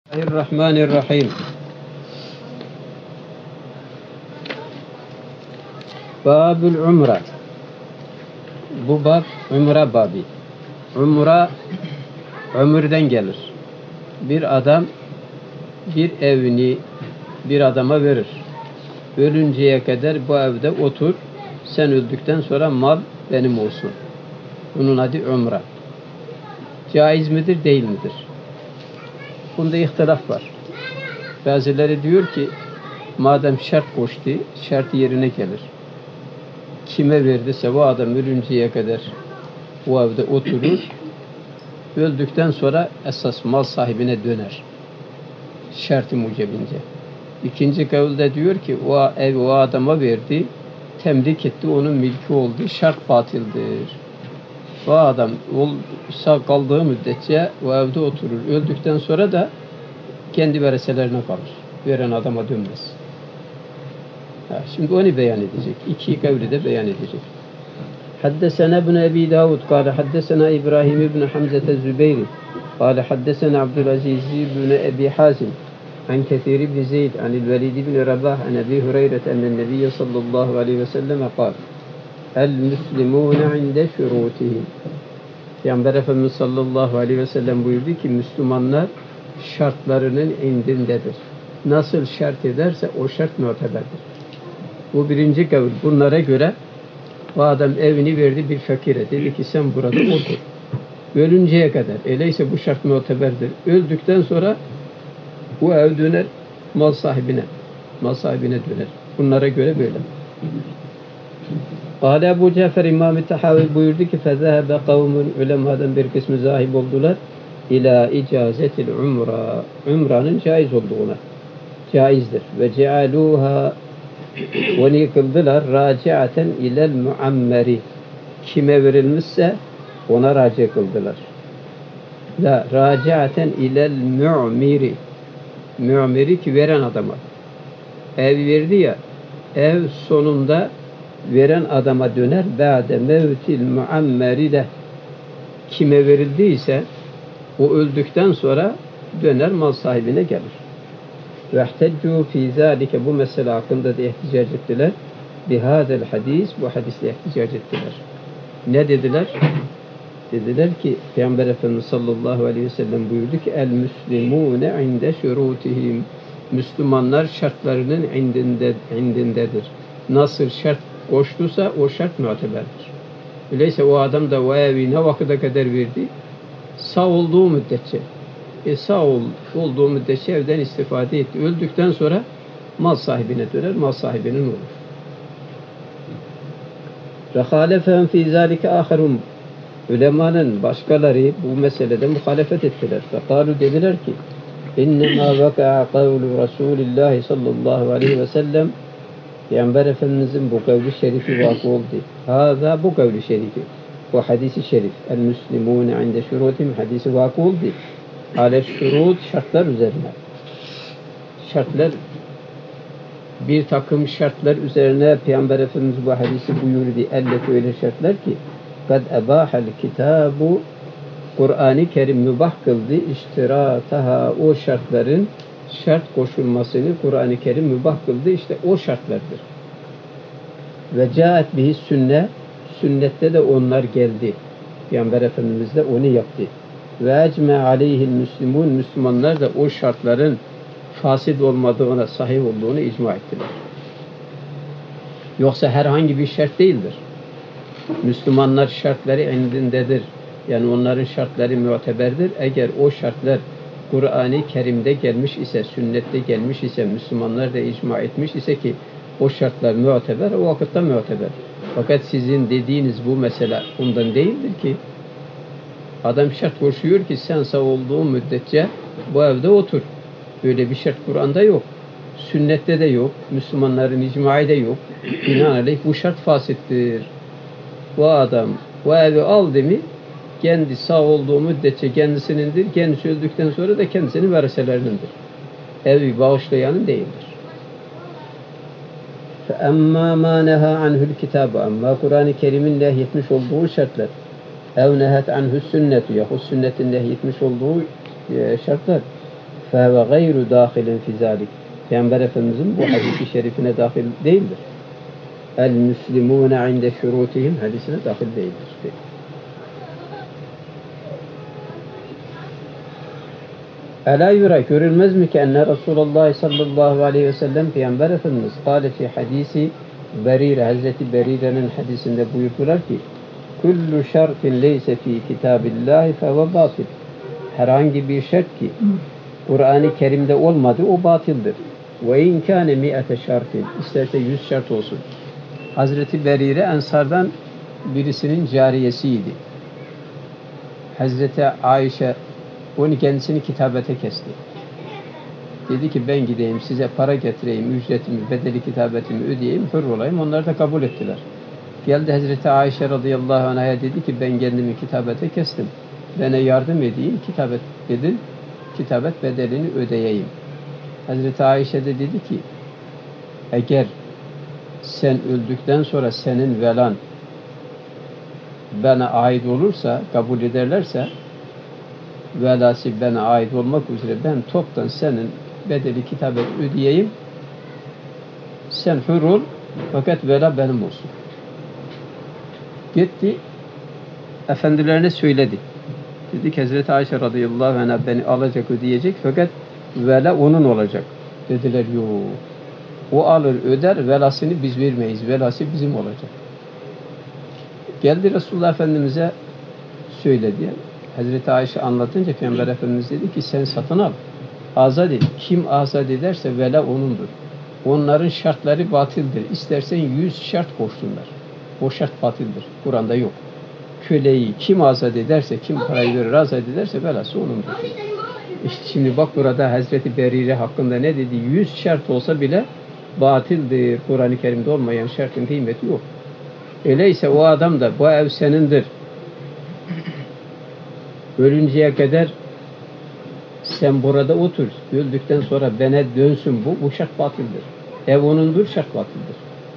Bismillahirrahmanirrahim. Babül Umre. Bu bab Umre babi. Umre ömürden gelir. Bir adam bir evini bir adama verir. Ölünceye kadar bu evde otur. Sen öldükten sonra mal benim olsun. Bunun adı Umre. Caiz midir, değil midir? Bunda ihtilaf var. Bazıları diyor ki madem şart koştu, şart yerine gelir. Kime verdiyse o adam ölünceye kadar o evde oturur. Öldükten sonra esas mal sahibine döner. Şart-ı mucebince. İkinci kavulde diyor ki o ev o adama verdi, temlik etti, onun mülkü oldu, şart batıldır. O adam sağ kaldığı müddetçe o evde oturur. Öldükten sonra da kendi vereselerine kalır. Veren adama dönmez. Şimdi onu beyan edecek. İki kavli de beyan edecek. Haddesena ibn Ebi Davud kâle haddesena İbrahim ibn Hamzete Zübeyri kâle haddesena Abdülaziz ibn Ebi Hazim an Kethir ibn Zeyd anil Velid ibn Rabah an Ebi Hureyre enen Nebiye sallallahu aleyhi ve selleme kâle el müslimûne inde şurûtihim. Peygamber Efendimiz sallallahu aleyhi ve sellem buyurdu ki Müslümanlar şartlarının indindedir. Nasıl şart ederse o şart muteberdir. Bu birinci kavil. Bunlara göre o adam evini verdi bir fakire. Dedi ki sen burada otur. Ölünceye kadar. Öyleyse bu şart muteberdir. Öldükten sonra bu ev döner mal sahibine. Mal sahibine döner. Bunlara göre böyle. Kâle Ebu Cafer İmam-ı Tahavi buyurdu ki فَذَهَبَ قَوْمٌ ulemadan bir kısmı zahib oldular. İlâ icazetil umra. Umranın caiz olduğuna. Caizdir. Ve cealûhâ onu kıldılar raciaten ilel muammeri. Kime verilmişse ona raci kıldılar. La raciaten ilel mu'miri. Mu'miri ki veren adama. Ev verdi ya, ev sonunda veren adama döner. Ba'de mevtil muammeri de kime verildiyse o öldükten sonra döner mal sahibine gelir. Ve ihteccu fi zalike bu mesele hakkında da ihticac ettiler. Bihadel hadis bu hadisle ihticac ettiler. Ne dediler? Dediler ki Peygamber Efendimiz sallallahu aleyhi ve sellem buyurdu ki el müslimûne inde şurûtihim. Müslümanlar şartlarının indindedir. Nasıl şart koştuysa o şart muteberdir. Öyleyse o adam da o evi ne vakıda kadar verdi? Sağ olduğu müddetçe. Sağ olduğu müddetçe evden istifade etti. Öldükten sonra mal sahibine döner, mal sahibinin olur. Rehalefehum fî zâlike âherun. Ulemanın başkaları bu meselede muhalefet ettiler. Fekâlu dediler ki İnnemâ veka'a kavlu Resûlillâhi sallallahu aleyhi ve sellem Peygamber Efendimizin bu kavli şerifi vakı oldu. Hâzâ bu kavli şerifi. Bu hadisi şerif. El müslimûne inde şurûtihim hadisi vakı oldu. Ale şurut şartlar üzerine. Şartlar bir takım şartlar üzerine Peygamber Efendimiz bu hadisi buyurdu. Elleti öyle şartlar ki kad ebâhel kitâbu Kur'an-ı Kerim mübah kıldı. İştirataha o şartların şart koşulmasını Kur'an-ı Kerim mübah kıldı. İşte o şartlardır. Ve caet bihi sünne sünnette de onlar geldi. Peygamber Efendimiz de onu yaptı. Ve ecme aleyhil müslimun Müslümanlar da o şartların fasid olmadığına, sahih olduğunu icma ettiler. Yoksa herhangi bir şart değildir. Müslümanlar şartları indindedir. Yani onların şartları muteberdir. Eğer o şartlar Kur'an-ı Kerim'de gelmiş ise, sünnette gelmiş ise, Müslümanlar da icma etmiş ise ki o şartlar muteber, o vakitte muteber. Fakat sizin dediğiniz bu mesele ondan değildir ki adam şart koşuyor ki sen sağ olduğun müddetçe bu evde otur. Böyle bir şart Kur'an'da yok. Sünnette de yok. Müslümanların icmaî de yok. Binaenaleyh bu şart fasittir. Bu adam bu evi aldı mı kendi sağ olduğu müddetçe kendisinindir. Kendisi öldükten sonra da kendisinin varislerinin. Evi bağışlayanın değildir. فَاَمَّا مَا نَهَا عَنْهُ الْكِتَابُ Ama Kur'an-ı Kerim'in nehyetmiş olduğu şartlar ev nehet anhu sünnetu yahut sünnetin nehyetmiş olduğu şartlar فَهَوَ غَيْرُ دَاخِلٍ فِي ذَٰلِكِ Peygamber Efendimizin bu hadisi şerifine dahil değildir. El-Müslimûne inde şurûtihim hadisine dahil değildir. Ela yura görülmez mi ki enne Resulullah sallallahu aleyhi ve sellem Peygamber Efendimiz kâle fi hadisi Berire, Hazreti Berire'nin hadisinde buyurdular ki kullu şartin leyse fi kitabillahi fehuve batil. Herhangi bir şart ki Kur'an-ı Kerim'de olmadı o batildir. Ve in kâne mi'ete şartin isterse 100 şart olsun. Hazreti Berire Ensar'dan birisinin cariyesiydi. Hazreti Ayşe onu kendisini kitabete kesti. Dedi ki ben gideyim size para getireyim, ücretimi, bedeli kitabetimi ödeyeyim, hür olayım. Onlar da kabul ettiler. Geldi Hazreti Ayşe radıyallahu anh'a dedi ki ben kendimi kitabete kestim. Bana yardım edeyim, kitabet bedelini ödeyeyim. Hazreti Ayşe de dedi ki eğer sen öldükten sonra senin velan bana ait olursa, kabul ederlerse velası bana ait olmak üzere ben toptan senin bedeli kitabet ödeyeyim. Sen hür ol fakat vela benim olsun. Gitti efendilerine söyledi. Dedi ki Hazreti Ayşe radıyallahu anh'a beni alacak ödeyecek fakat vela onun olacak. Dediler yok. O alır öder velasını biz vermeyiz. Velası bizim olacak. Geldi Resulullah Efendimiz'e söyledi. Hazreti Ayşe anlatınca Peygamber Efendimiz dedi ki sen satın al. Azat et. Kim azat ederse vela onundur. Onların şartları batildir. İstersen 100 şart koşsunlar. O şart batildir. Kur'an'da yok. Köleyi kim azat ederse, kim parayı verir azat ederse velası onundur. İşte şimdi bak burada Hazreti Berire hakkında ne dedi? 100 şart olsa bile batildir. Kur'an-ı Kerim'de olmayan şartın kıymeti yok. Öyleyse o adam da bu ev senindir. Ölünceye kadar sen burada otur. Öldükten sonra bana dönsün bu şart batildir. Ev onundur, şart batildir.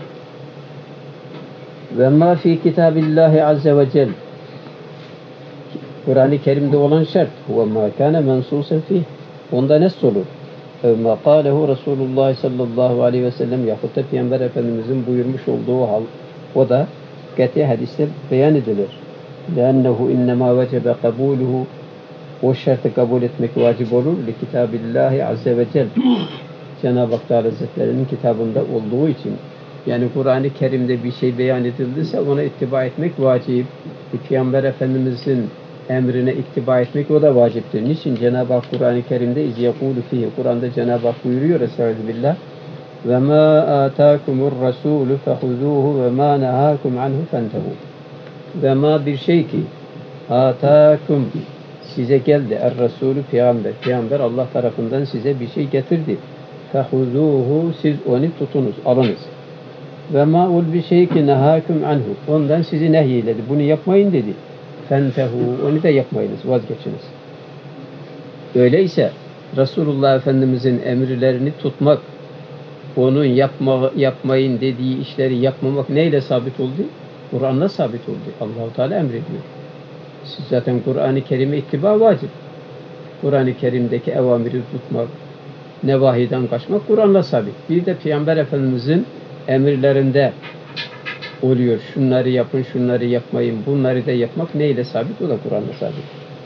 Ve ma fi kitabillahi azze ve cel Kur'an-ı Kerim'de olan şart ve ma kana mensusen fih onda nes olur. Ve ma kâlehu Resulullah sallallahu aleyhi ve sellem yahut da Peygamber Efendimizin buyurmuş olduğu hal o da kati hadiste beyan edilir. لأنه إنما وجب قبوله o şartı kabul etmek vacip olur. Li kitabillahi azze ve cel Cenab-ı Hak Teala Hazretleri'nin kitabında olduğu için yani Kur'an-ı Kerim'de bir şey beyan edildiyse ona ittiba etmek vacip. Peygamber Efendimizin emrine ittiba etmek o da vaciptir. Niçin? Cenab-ı Hak Kur'an-ı Kerim'de izyekûlü fihi Kur'an'da Cenab-ı Hak buyuruyor Estağfirullah ve mâ âtâkumur rasûlü fehuzûhu ve mâ nehâkum anhu fentehu ve ma bir şey ki atâkum size geldi er-Resulü Peygamber Allah tarafından size bir şey getirdi. Fehuzuhu siz onu tutunuz, alınız. Ve ma ul bir şey ki nehâkum anhu ondan sizi nehyiledi. Bunu yapmayın dedi. Fentehu onu da yapmayınız, vazgeçiniz. Öyleyse Resulullah Efendimizin emirlerini tutmak, onun yapmayın dediği işleri yapmamak neyle sabit oldu? Kur'an'la sabit oldu. Allah-u Teala emrediyor. Siz zaten Kur'an-ı Kerim'e ittiba vacip. Kur'an-ı Kerim'deki evamiri tutmak, nevahiden kaçmak Kur'an'la sabit. Bir de Peygamber Efendimizin emirlerinde oluyor. Şunları yapın, şunları yapmayın. Bunları da yapmak neyle sabit? O da Kur'an'la sabit.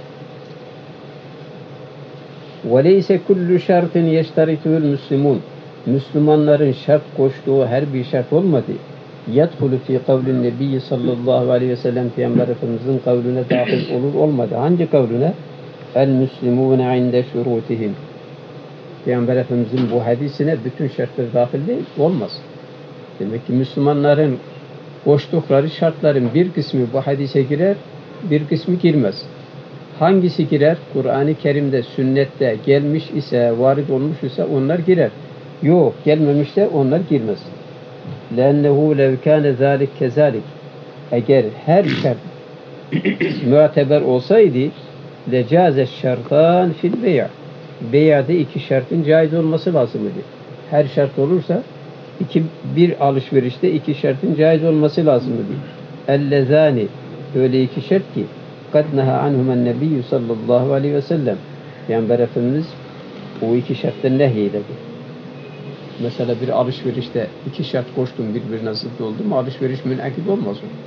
وَلَيْسَ كُلُّ شَرْطٍ يَشْتَرِتُهُ الْمُسْلِمُونَ Müslümanların şart koştuğu her bir şart olmadı. يَدْخُلُ فِي قَوْلِ النَّبِيِّ sallallahu aleyhi ve sellem Peygamber Efendimizin kavlüne dahil olur olmadı. Hangi kavlüne? El-Müslimûne عِنْدَ شُرُوتِهِمْ Peygamber Efendimizin bu hadisine bütün şartlar dahil değil, olmaz. Demek ki Müslümanların koştukları şartların bir kısmı bu hadise girer, bir kısmı girmez. Hangisi girer? Kur'an-ı Kerim'de, sünnette gelmiş ise, varid olmuş ise onlar girer. Yok, gelmemişse onlar girmez. لَاَنَّهُ لَوْ كَانَ ذَٰلِكَ كَذَٰلِكَ Eğer her şart müteber olsaydı لَجَازَ الشَّرْطَانِ فِي الْبَيْعِ Bey'de iki şartın caiz olması lazımdı. Her şart olursa bir alışverişte iki şartın caiz olması lazımdı. اَلَّذَانِ Öyle iki şart ki قَدْ نَهَا عَنْهُمَا النَّبِيُّ sallallahu aleyhi ve sellem Peygamber Efendimiz O iki şarttan nehyeyledir. Mesela bir alışverişte iki şart koştum birbirine zıt oldu mu alışveriş münakit olmaz o.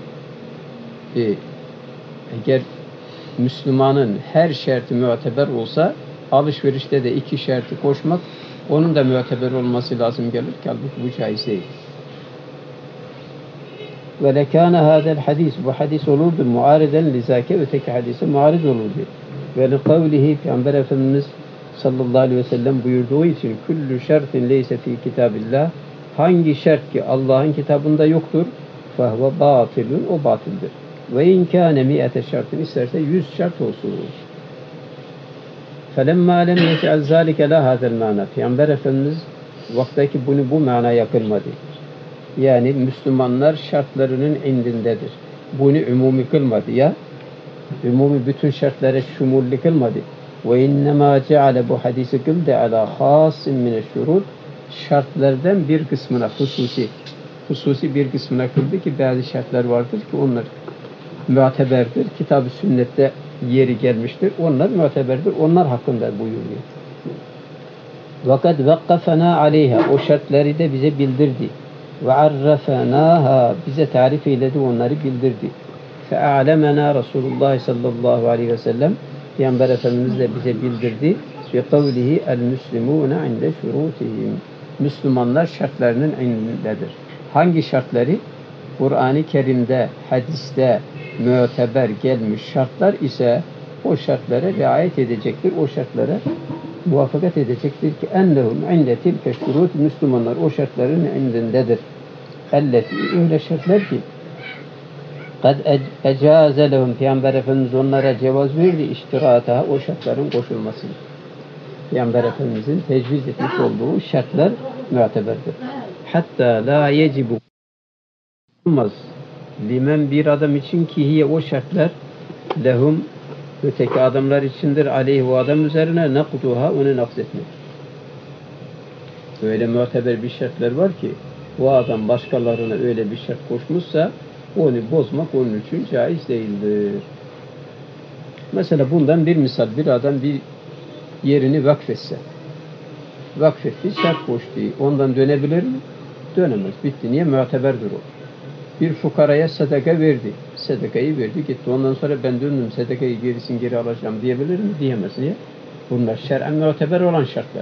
Eğer Müslümanın her şartı müteber olsa alışverişte de iki şartı koşmak onun da müteber olması lazım gelir ki halbuki bu caiz değil. Ve lekâne hâzel hadis bu hadis olurdu muariden lizâke öteki hadise muarid olurdu. Ve li kavlihi Peygamber Efendimiz sallallahu aleyhi ve sellem buyurduğu için küllü şertin leyse fi kitabillah hangi şart ki Allah'ın kitabında yoktur fehve batilun o batildir. Ve in kâne mi'ete şartın isterse 100 şart olsun. Felemma lem yef'al zâlike la hâzel mâna. Peygamber Efendimiz vaktaki bunu bu manaya kılmadı. Yani Müslümanlar şartlarının indindedir. Bunu umumi kılmadı ya. Umumi bütün şartlara şumulli kılmadı. Ve innemâ ceale bu hadisi kıldı ala khâsin mineşşurûd şartlardan bir kısmına hususi bir kısmına kıldı ki bazı şartlar vardır ki onlar müteberdir. Kitab-ı sünnette yeri gelmiştir. Onlar müteberdir. Onlar hakkında buyuruyor. Vakat vakkafena aleyha o şartları da bize bildirdi. Ve arrafenaha bize tarif eyledi onları bildirdi. Fe'alemena Resulullah sallallahu aleyhi ve sellem Peygamber Efendimiz de bize bildirdi. Ve kavlihi el müslimûne inde şurûtihim Müslümanlar şartlarının indedir. Hangi şartları? Kur'an-ı Kerim'de, hadiste müteber gelmiş şartlar ise o şartlara riayet edecektir. O şartlara muvaffakat edecektir ki ennehum inde tilke şurût Müslümanlar o şartların indindedir. Elleti öyle şartlar ki kad ecâze lehum Peygamber Efendimiz onlara cevaz verdi iştirata o şartların koşulmasını. Peygamber Efendimizin tecviz etmiş olduğu şartlar müteberdir. Hatta la yecibu olmaz. Limen bir adam için ki hiye o şartlar lehum öteki adamlar içindir aleyhi o adam üzerine nakduha onu nakzetmek. Öyle müteber bir şartlar var ki o adam başkalarına öyle bir şart koşmuşsa onu bozmak onun için caiz değildir. Mesela bundan bir misal bir adam bir yerini vakfetse vakfetti şart koştu. Ondan dönebilir mi? Dönemez. Bitti. Niye? Müteberdir o. Bir fukaraya sadaka verdi. Sadakayı verdi gitti. Ondan sonra ben döndüm sadakayı geri alacağım diyebilir mi? Diyemez. Niye? Bunlar şer'en müteber olan şartlar.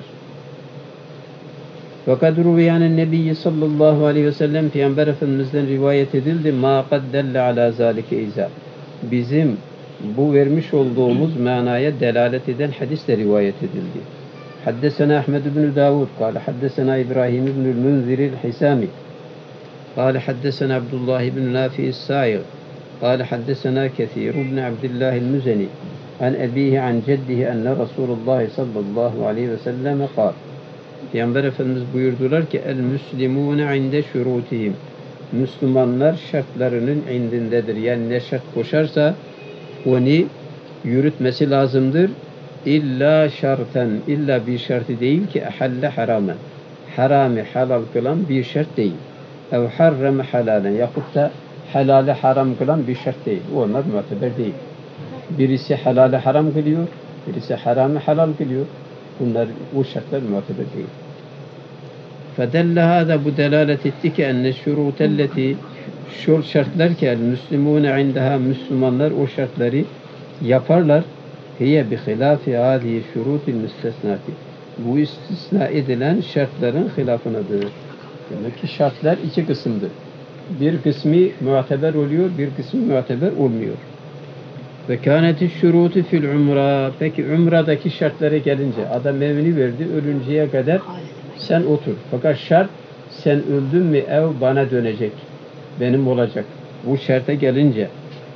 Fakat ruviyanen Nebiyyi sallallahu aleyhi ve sellem Peygamber Efendimiz'den rivayet edildi. Ma kad delle ala zalike izâ. Bizim bu vermiş olduğumuz manaya delalet eden hadis de rivayet edildi. Haddesena Ahmed ibn Davud kâle haddesena İbrahim ibn el-Munzir el-Hisami قال حدثنا عبد الله بن نافع السائغ قال حدثنا كثير بن عبد الله المزني عن أبيه عن جده أن رسول الله صلى الله عليه وسلم قال Peygamber Efendimiz buyurdular ki el müslimûne inde şurûtihim Müslümanlar şartlarının indindedir. Yani ne şart koşarsa onu yürütmesi lazımdır. İlla şarten illa bir şartı değil ki ehalle haramen harami halal kılan bir şart değil. Ev harreme halalen yahut da helali haram kılan bir şart değil. Onlar müteber değil. Birisi helali haram kılıyor, birisi haramı halal kılıyor. Bunlar bu şartlar müteber değil. Fedelle hâzâ bu delalet etti ki enne şurûtelleti şu şartlar ki el müslimûne indeha Müslümanlar o şartları yaparlar. Hiye bi hilâfi hâzihi şurûtil müstesnâti. Bu istisna edilen şartların hilafınadır. Demek ki şartlar iki kısımdır. Bir kısmı muteber oluyor, bir kısmı muteber olmuyor. Ve kâneti şurûtu fil umra. Peki umradaki şartlara gelince adam evini verdi, ölünceye kadar sen otur. Fakat şart sen öldün mü ev bana dönecek. Benim olacak. Bu şarta gelince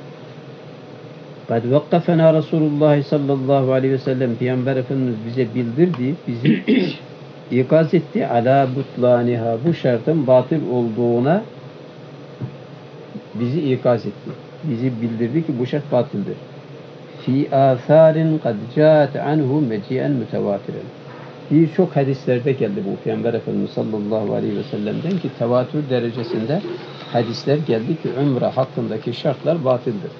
kad vakkafena Resulullah sallallahu aleyhi ve sellem Peygamber Efendimiz bize bildirdi, bizi ikaz etti ala butlaniha bu şartın batıl olduğuna bizi ikaz etti. Bizi bildirdi ki bu şart batıldır. Fi atharin kad caat anhu meci'en mütevatiren. Birçok hadislerde geldi bu Peygamber Efendimiz sallallahu aleyhi ve sellem'den ki tevatür derecesinde hadisler geldi ki umre hakkındaki şartlar batıldır.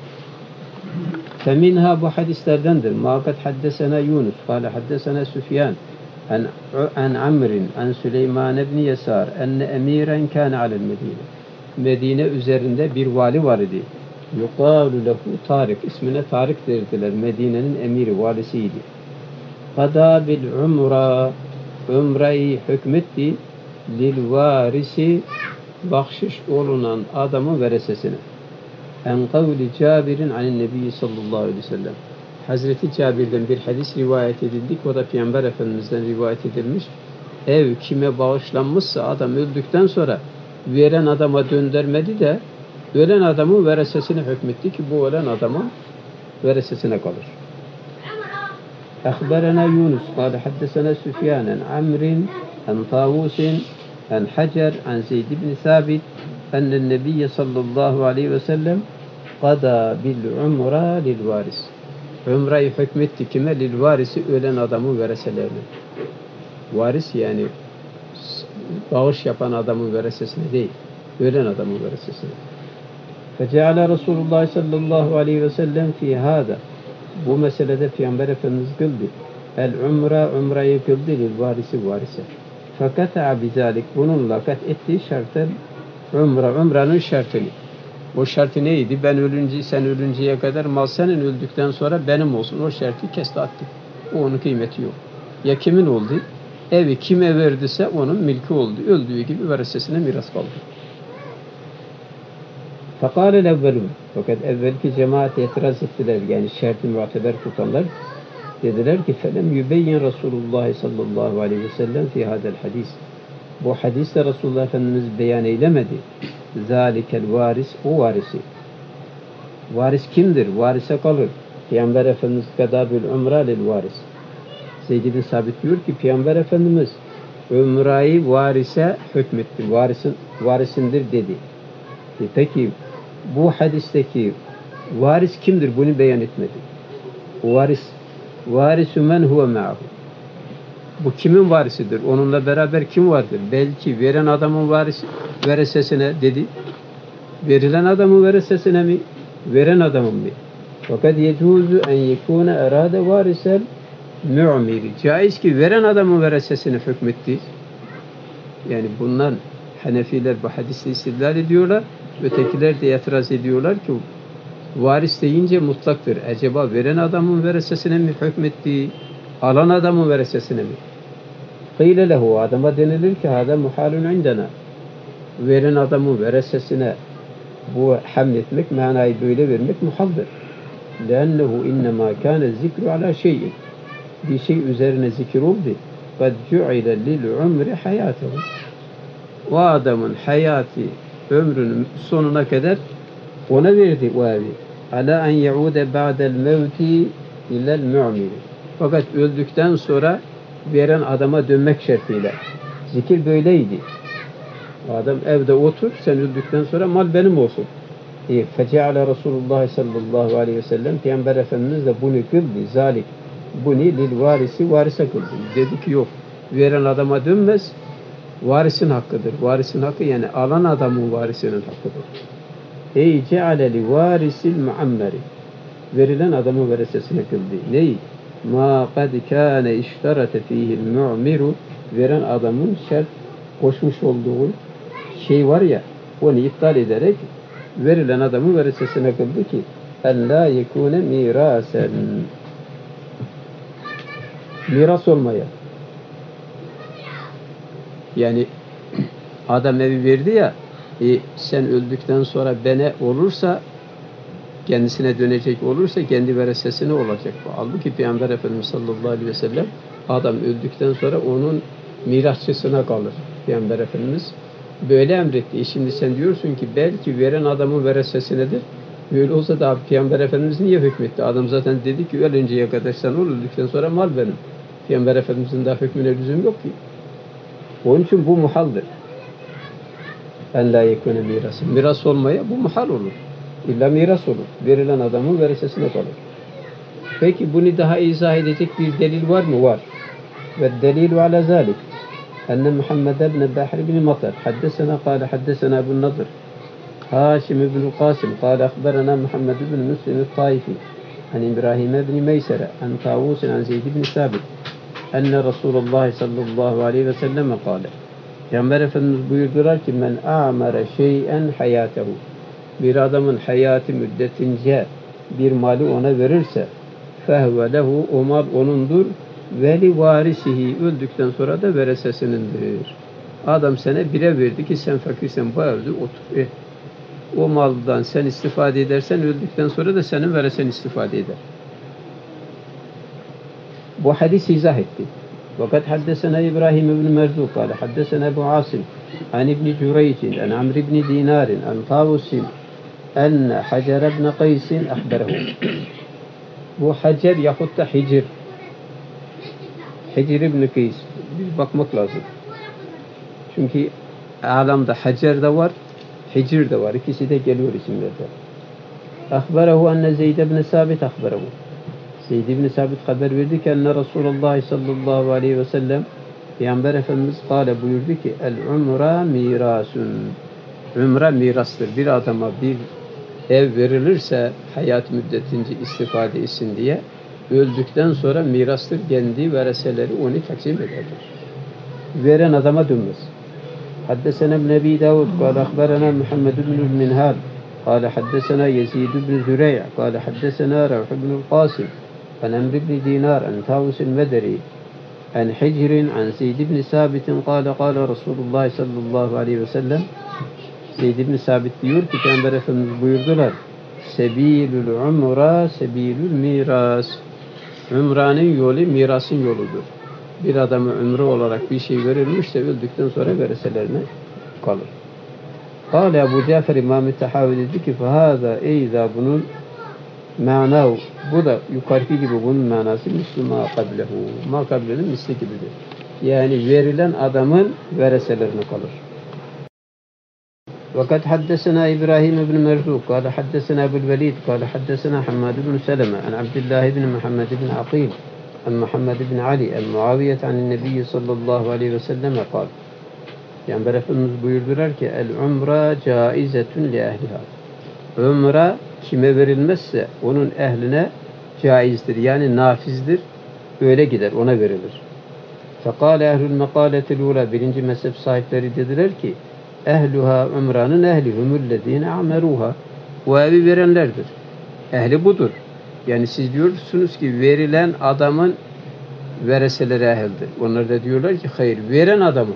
Feminha bu hadislerdendir. Ma kad haddesena Yunus, kâle haddesena Süfyan, عن عمرو عن سليمان بن يسار أن أميرا كان على المدينة. Medine üzerinde bir vali var idi. Yuqalu lehu Tarik. İsmine Tarik derdiler. Medine'nin emiri, valisiydi. Qada bil umra. Umreyi hükmetti. Lil varisi bahşiş olunan adamın veresesine. En kavli Cabir'in anin Nebi sallallahu aleyhi ve sellem. Hazreti Cabir'den bir hadis rivayet edildik. O da Peygamber Efendimiz'den rivayet edilmiş. Ev kime bağışlanmışsa adam öldükten sonra veren adama döndürmedi de ölen adamın veresesine hükmetti ki bu ölen adamın veresesine kalır. Akhbarana Yunus قال حدثنا سفيان عن عمرو عن طاووس عن حجر عن زيد بن ثابت أن النبي صلى الله عليه وسلم قضى بالعمرة للوارث. Umre'yi hükmetti kime? Lilvarisi, ölen adamın vereselerine. Varis yani bağış yapan adamın veresesine değil, ölen adamın veresesine. Feceale Resulullah sallallahu aleyhi ve sellem fi hâda. Bu meselede Peygamber Efendimiz kıldı. El umre'yi kıldı lilvarisi, varise. Fakata'a bizalik, bununla kat ettiği şartı umre'nin şartını. O şartı neydi? Ben ölünce, sen ölünceye kadar mal senin, öldükten sonra benim olsun. O şartı kesti attı. Onun kıymeti yok. Ya kimin oldu? Evi kime verdiyse onun milki oldu. Öldüğü gibi veresesine miras kaldı. Fakale evvelun. Fakat evvelki cemaat itiraz ettiler. Yani şart-ı muateber tutanlar dediler ki felem yübeyyin Resulullah sallallahu aleyhi ve sellem fi hadel hadis. Bu hadiste Resulullah Efendimiz beyan eylemedi. Zalikel varis, o varisi. Varis kimdir? Varise kalır. Peygamber Efendimiz kadabül umra lil varis. Zeyd bin Sabit diyor ki Peygamber Efendimiz umrayı varise hükmetti. Varisindir dedi. Peki bu hadisteki varis kimdir? Bunu beyan etmedi. Varisu men huve ma'hu. Bu kimin varisidir? Onunla beraber kim vardır? Belki veren adamın varisi, veresesine dedi. Verilen adamın veresesine mi? Veren adamın mı? Fakat yecuzu en yekune erade varisel mu'miri. Caiz ki veren adamın veresesine hükmetti. Yani bundan Hanefiler bu hadisi istidlal ediyorlar. Ötekiler de itiraz ediyorlar ki varis deyince mutlaktır. Acaba veren adamın veresesine mi hükmetti? Alan adamın veresesine mi? Kıyle lehu, adama denilir ki hâdâ muhâlun indena. Veren adamın veresesine bu hamletmek, manayı böyle vermek muhaldır. Lennehu innemâ kâne zikru alâ şeyin. Bir şey üzerine zikir oldu. Kad cu'ile lil umri hayâtehu. O adamın hayatı, ömrünün sonuna kadar ona verdi o evi. Alâ en ye'ûde ba'del mevti illel mu'miri. Fakat öldükten sonra veren adama dönmek şartıyla. Zikir böyleydi. Adam evde otur, sen öldükten sonra mal benim olsun. Feceale Resulullah sallallahu aleyhi ve sellem Peygamber Efendimiz de bunu kıldı. Zalik. Bunu lil varisi, varise kıldı. Dedi ki yok. Veren adama dönmez. Varisin hakkıdır. Varisin hakkı yani alan adamın varisinin hakkıdır. Ey ceale li varisil muammeri. Verilen adamın veresesine kıldı. Ney? Ma kad kâne iştarete fîhil mu'miru. Veren adamın şart koşmuş olduğu şey var ya, onu iptal ederek verilen adamın veresesine kıldı ki en la yekûne mirasen. Miras olmaya. Yani adam evi verdi ya, sen öldükten sonra bana olursa, kendisine dönecek olursa kendi veresesine olacak. Halbuki Peygamber Efendimiz sallallahu aleyhi ve sellem adam öldükten sonra onun mirasçısına kalır. Peygamber Efendimiz böyle emretti. Şimdi sen diyorsun ki belki veren adamın veresesinedir. Böyle olsa da Peygamber Efendimiz niye hükmetti? Adam zaten dedi ki ölünceye kadar sen ol, öldükten sonra mal benim. Peygamber Efendimizin daha hükmüne lüzum yok ki. Onun için bu muhaldır. En la yekûne miras. Miras olmaya bu muhal olur. İlla miras olur. Verilen adamın veresesine kalır. Peki bunu daha izah edecek bir delil var mı? Var. Ve delilu ala zalik. Enne Muhammed ibn Bahr ibn Matar haddesena kâle haddesena Ebu Nadır Haşim ibn Qasim kâle akhbarana Muhammed ibn Müslim el-Taifi an İbrahim ibn Meysere an Tavus an Zeyd ibn Sabit enne Resulullah sallallahu aleyhi ve selleme kâle. Peygamber Efendimiz buyurdular ki men a'mara şey'en hayatehu. Bir adamın hayatı müddetince bir mali ona verirse fehve lehu, o mal onundur, ve li varisihi, öldükten sonra da veresesinindir. Adam sana bire verdi ki sen fakirsen bu evde otur. O maldan sen istifade edersen öldükten sonra da senin veresen istifade eder. Bu hadis izah etti. Fakat haddesena İbrahim ibn Merzuk kâle haddesena Ebu Asim an İbni Cüreycin an Amr ibn Dinarin an Tavusin enne Hacer ibn Qaysin ahberehu. Bu Hacer yahut da Hicr. Hicr ibn Qays. Bir bakmak lazım. Çünkü alamda Hacer de var, Hicr de var. İkisi de geliyor isimlerde. Ahberehu enne Zeyd ibn Sabit ahberehu. Zeyd ibn Sabit haber verdi ki enne Resulullah sallallahu aleyhi ve sellem Peygamber Efendimiz kâle buyurdu ki el umra mirasun. Umra mirastır. Bir adama bir ev verilirse hayat müddetince istifade etsin diye öldükten sonra mirastır. Kendi vereseleri onu taksim ederler. Veren adama dönmez. Haddesena ibn Ebi Davud kâle akberena Muhammed ibn Minhal kâle haddesena Yezid ibn Zürey' kâle haddesena Ravh ibn Qasim an Amr ibn Dinar an Tavus el-Mederi an Hicr an Zeyd ibn Sabit kâle kâle Resulullah sallallahu aleyhi ve sellem. Zeyd ibn Sabit diyor ki Peygamber Efendimiz buyurdular. Sebilül umra sebilül miras. Umranın yolu mirasın yoludur. Bir adama ömrü olarak bir şey verilmişse öldükten sonra vereselerine kalır. Kâle Ebu Cafer İmam-ı Tahavi dedi ki fehâzâ eyzâ bunun manav, bu da yukarıki gibi bunun manası Müslüman kablehu. Ma kablenin misli gibidir. Yani verilen adamın vereselerine kalır. وقد حدثنا إبراهيم بن مرزوق قال حدثنا أبو الوليد قال حدثنا حماد بن سلمة عن عبد الله بن محمد بن عقيل عن محمد بن علي عن معاوية عن النبي صلى الله عليه وسلم قال. Peygamber Efendimiz buyurdular ki el umra caizetun li ehliha. Umra kime verilmezse onun ehline caizdir. Yani nafizdir. Öyle gider. Ona verilir. Fekale ehlül mekaletil ula. Birinci mezhep sahipleri dediler ki ehluha umranın ehli humullezine ameruha. O evi verenlerdir. Ehli budur. Yani siz diyorsunuz ki verilen adamın vereseleri ehildir. Onlar da diyorlar ki hayır, veren adamın.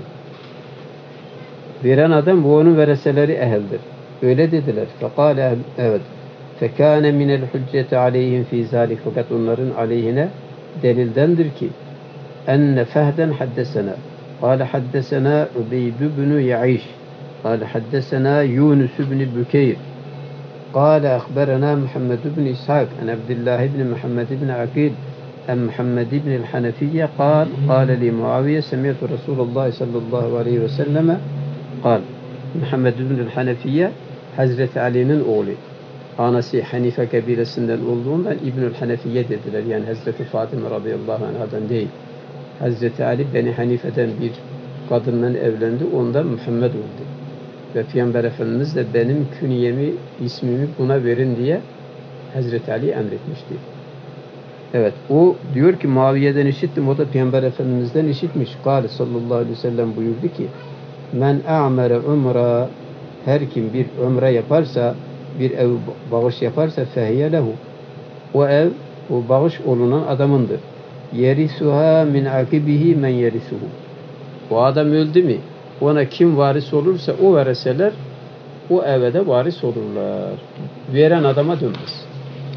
Veren adam bu onun vereseleri ehildir. Öyle dediler. Fekale evet. Fekâne minel hücceti aleyhim fî zâlik. Fakat onların aleyhine delildendir ki enne fehden haddesena. Kâle haddesena Ubeydü bnu Ya'iş. Kâle haddesena Yunus bni Bükeyr. قال أخبرنا محمد بن إسحاق عن عبد الله بن محمد بن عقيل عن محمد بن الحنفية قال قال لي معاوية سمعت رسول الله صلى الله عليه وسلم قال. Muhammed bin Hanefiye Hazreti Ali'nin oğlu. Anası Hanife kabilesinden olduğundan İbnül Hanefiye dediler. Yani Hazreti Fatıma radıyallahu anhadan değil. Hazreti Ali Beni Hanife'den bir kadınla evlendi. Ondan Muhammed oldu. Ve Peygamber Efendimiz de benim künyemi, ismimi buna verin diye Hazreti Ali emretmişti. Evet, o diyor ki Muaviye'den işittim, o da Peygamber Efendimiz'den işitmiş. Kâle sallallahu aleyhi ve sellem buyurdu ki men a'mere umra, her kim bir umre yaparsa, bir ev bağış yaparsa fehiye lehu, o ev, o bağış olunan adamındır. Yerisuha min akibihi men yerisuhu. O adam öldü mü? Ona kim varis olursa o vereseler o eve de varis olurlar. Veren adama dönmez.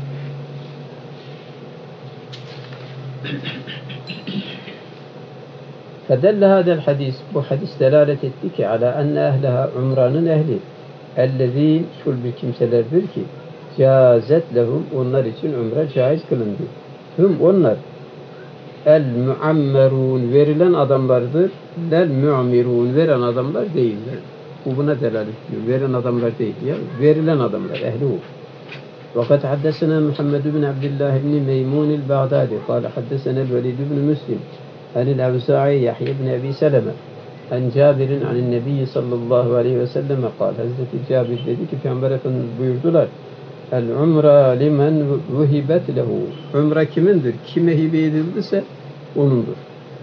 Fedelle hadel hadis, bu hadis delalet etti ki ala enne ehleha umranın ehli ellezîn şul bir kimselerdir ki cazet lehum, onlar için umre caiz kılındı. Hüm onlar el muammerun, verilen adamlardır. Lel mu'mirun, veren adamlar değiller. Bu buna delalet ediyor. Veren adamlar değil ya. Verilen adamlar, ehli o. Fakat haddesena Muhammed bin Abdullah bin Meymun el-Bağdadi. Kâle haddesena el-Velid bin Müslim. Anil Evza'i Yahya bin Ebi Seleme. An Cabir'in anin Nebiyyi sallallahu aleyhi ve selleme kâle. Hazreti Cabir dedi ki Peygamber Efendimiz buyurdular. El-umra limen vuhibet lehu. Umra kimindir? Kime hibe edildiyse onundur.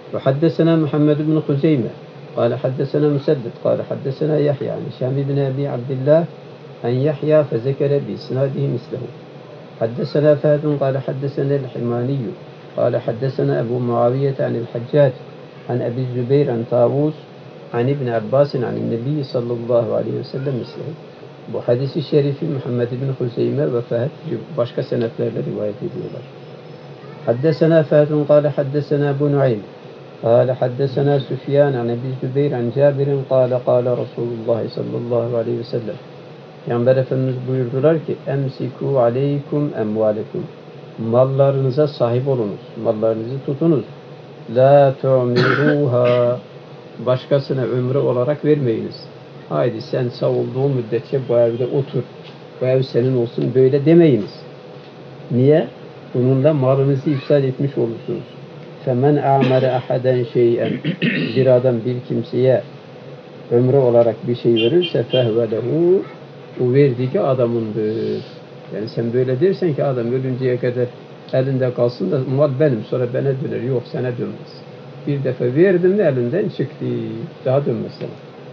وحدثنا محمد بن خزيمة قال حدثنا مسدد قال حدثنا يحيى عن هشام بن أبي عبد الله عن يحيى فذكر بإسناده مثله. حدثنا فهد قال حدثنا الحماني قال حدثنا أبو معاوية عن الحجاج عن أبي الزبير عن طاووس عن ابن عباس عن النبي صلى الله عليه وسلم مثله. Bu hadisi şerifi Muhammed bin Huzeyme ve Fehd başka senetlerle rivayet ediyorlar. Haddesena Fehdun kâle haddesena Ebu Nuaym kâle haddesena Süfyan an Ebi Zübeyir an Cabir'in kâle kâle Resulullah sallallahu aleyhi ve sellem. Peygamber Efendimiz buyurdular ki emsiku aleykum emvalekum. Mallarınıza sahip olunuz. Mallarınızı tutunuz. La tu'miruha. Başkasına ömrü olarak vermeyiniz. Haydi sen sağ olduğun müddetçe bu evde otur. Bu ev senin olsun böyle demeyiniz. Niye? Bununla malınızı ifsad etmiş olursunuz. فَمَنْ اَعْمَرَ اَحَدًا شَيْئًا. Bir adam bir kimseye ömrü olarak bir şey verirse فَهْوَ لَهُ. O verdiği adamındır. Yani sen böyle dersen ki adam ölünceye kadar elinde kalsın da mal benim sonra bana döner. Yok sana dönmez. Bir defa verdim mi elinden çıktı. Daha dönmez sana.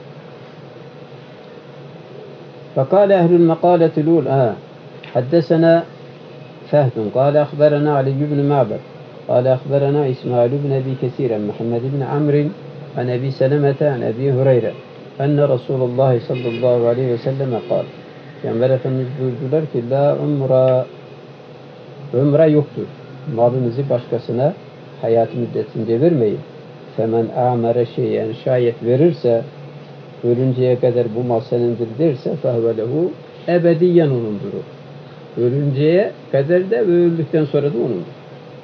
فقال أهل المقالة الأولى حدثنا فهد قال أخبرنا علي بن معبد قال أخبرنا إسماعيل بن أبي كثير عن محمد بن عمرو عن أبي سلمة عن أبي هريرة أن رسول الله صلى الله عليه وسلم قال Peygamber Efendimiz buyurdular ki la umre yoktur. Malınızı başkasına hayat müddetince vermeyin. Femen amere şeyen şayet verirse ölünceye kadar bu mal senindir derse fehvelehu ebediyen onundur o. Ölünceye kadar da öldükten sonra da onundur.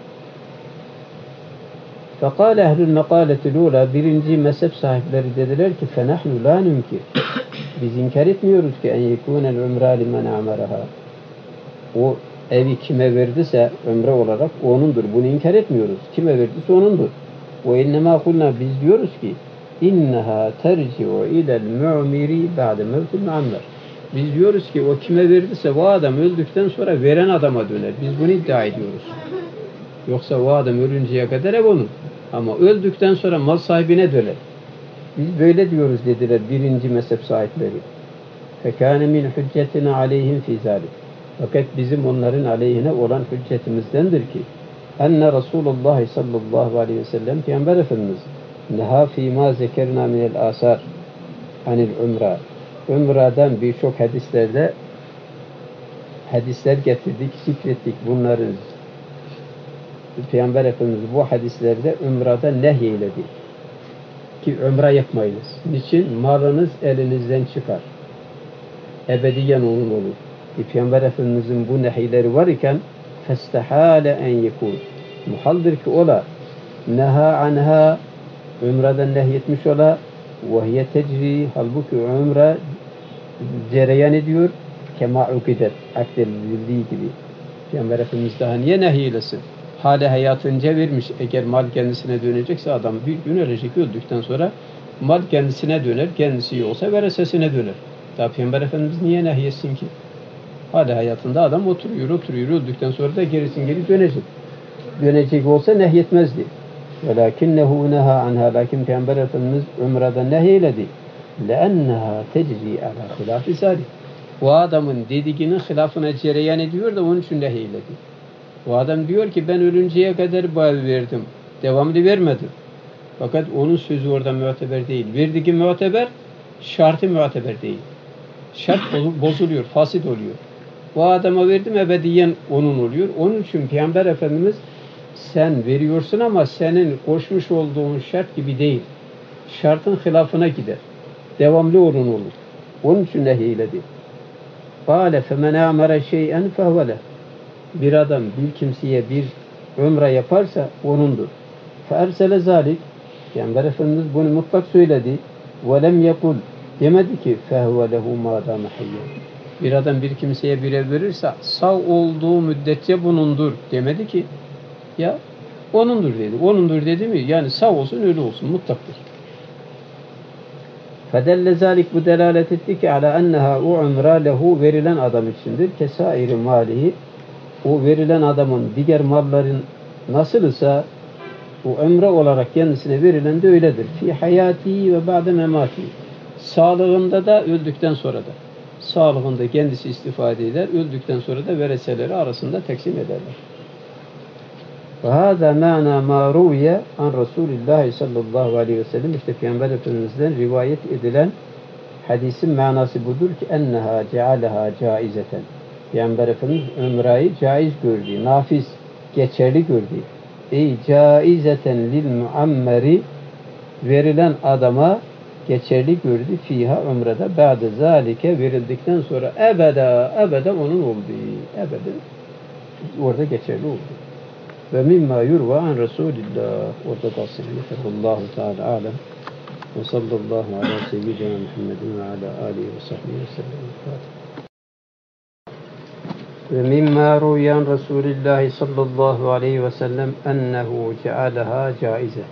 Fekal ehlül mekaletil ula birinci mezhep sahipleri dediler ki fenahnu la nünkir. Biz inkar etmiyoruz ki en yekûnel umra limen ameraha. O evi kime verdiyse ömre olarak onundur. Bunu inkar etmiyoruz. Kime verdiyse onundur. Ve innemâ kulna biz diyoruz ki inneha terci'u ilel mu'miri ba'de mevtil muammer. Biz diyoruz ki o kime verdiyse o adam öldükten sonra veren adama döner. Biz bunu iddia ediyoruz. Yoksa o adam ölünceye kadar ev onun. Ama öldükten sonra mal sahibine döner. Biz böyle diyoruz dediler birinci mezhep sahipleri. Fekâne min hüccetine aleyhim fî zâlik. Fakat bizim onların aleyhine olan hüccetimizdendir ki enne Resulullah sallallahu aleyhi ve sellem Peygamber Efendimiz neha fîmâ zekerna minel âsâr anil umra. Umradan birçok hadisler getirdik, zikrettik bunların. Peygamber Efendimiz bu hadislerde umrada nehyeledi. Ki umre yapmayınız. Niçin? Malınız elinizden çıkar. Ebediyen onun olur. Peygamber Efendimizin bu nehirleri var iken festehâle en yekûn. Muhaldir ki ola neha anha umreden nehyetmiş ola ve hiye tecri halbuki umre cereyan ediyor kema ukidet akdedildiği gibi. Peygamber Efendimiz daha niye nehyelesin? Hali hayatınca vermiş. Eğer mal kendisine dönecekse adam bir gün ölecek öldükten sonra mal kendisine döner. Kendisi yoksa veresesine döner. Daha Peygamber Efendimiz niye nehyetsin ki? Hali hayatında adam oturuyor öldükten sonra da gerisin geri dönecek. Dönecek olsa nehyetmezdi. Velakinnehu neha anha. Lakin Peygamber Efendimiz umrada nehyeledi. Leenneha tecri ala hilafi zalik. O adamın dediğinin hilafına cereyan ediyor da onun için nehyeledi. O adam diyor ki ben ölünceye kadar bu evi verdim. Devamlı vermedim. Fakat onun sözü orada müteber değil. Verdiği müteber, şartı müteber değil. Şart bozuluyor, fasit oluyor. O adama verdim ebediyen onun oluyor. Onun için Peygamber Efendimiz sen veriyorsun ama senin koşmuş olduğun şart gibi değil. Şartın hilafına gider. Devamlı onun olur. Onun için nehyeledi. Kâle femen a'mara şey'en fehvele. Bir adam bir kimseye bir umre yaparsa onundur. Feersele zalik. Peygamber Efendimiz bunu mutlak söyledi. Ve lem yekul. Demedi ki fehve lehu mâdâme hayyen. Bir adam bir kimseye bir ev verirse sağ olduğu müddetçe bunundur. Demedi ki ya onundur dedi. Onundur dedi mi? Yani sağ olsun öyle olsun. Mutlaktır. Fedelle zalik bu delalet etti ki ala enneha o umra lehu verilen adam içindir. Kesairi malihi o verilen adamın diğer malların nasılsa Bu ömre olarak kendisine verilen de öyledir. Fi hayati ve ba'de memati. Sağlığında da öldükten sonra da. Sağlığında kendisi istifade eder. Öldükten sonra da vereseleri arasında taksim ederler. Ve hâzâ mâna mâ rûye an Resulullah sallallahu aleyhi ve sellem. İşte Peygamber Efendimiz'den rivayet edilen hadisin manası budur ki enneha cealeha caizeten. Peygamber Efendimiz ömrayı caiz gördü, nafiz, geçerli gördü. Ey caizeten lil muammeri, verilen adama geçerli gördü fiha ömrede ba'de zalike, verildikten sonra ebede onun olduğu, ebeden orada geçerli oldu. Ve mimma yurva an Resulillah, orada da sahihtir. Allahu Teala alem. Ve sallallahu ala seyyidina Muhammedin ve ala alihi ve sahbihi ve sellem. Ve mimma ruyan Resulillah sallallahu aleyhi ve sellem ennehu cealeha caize.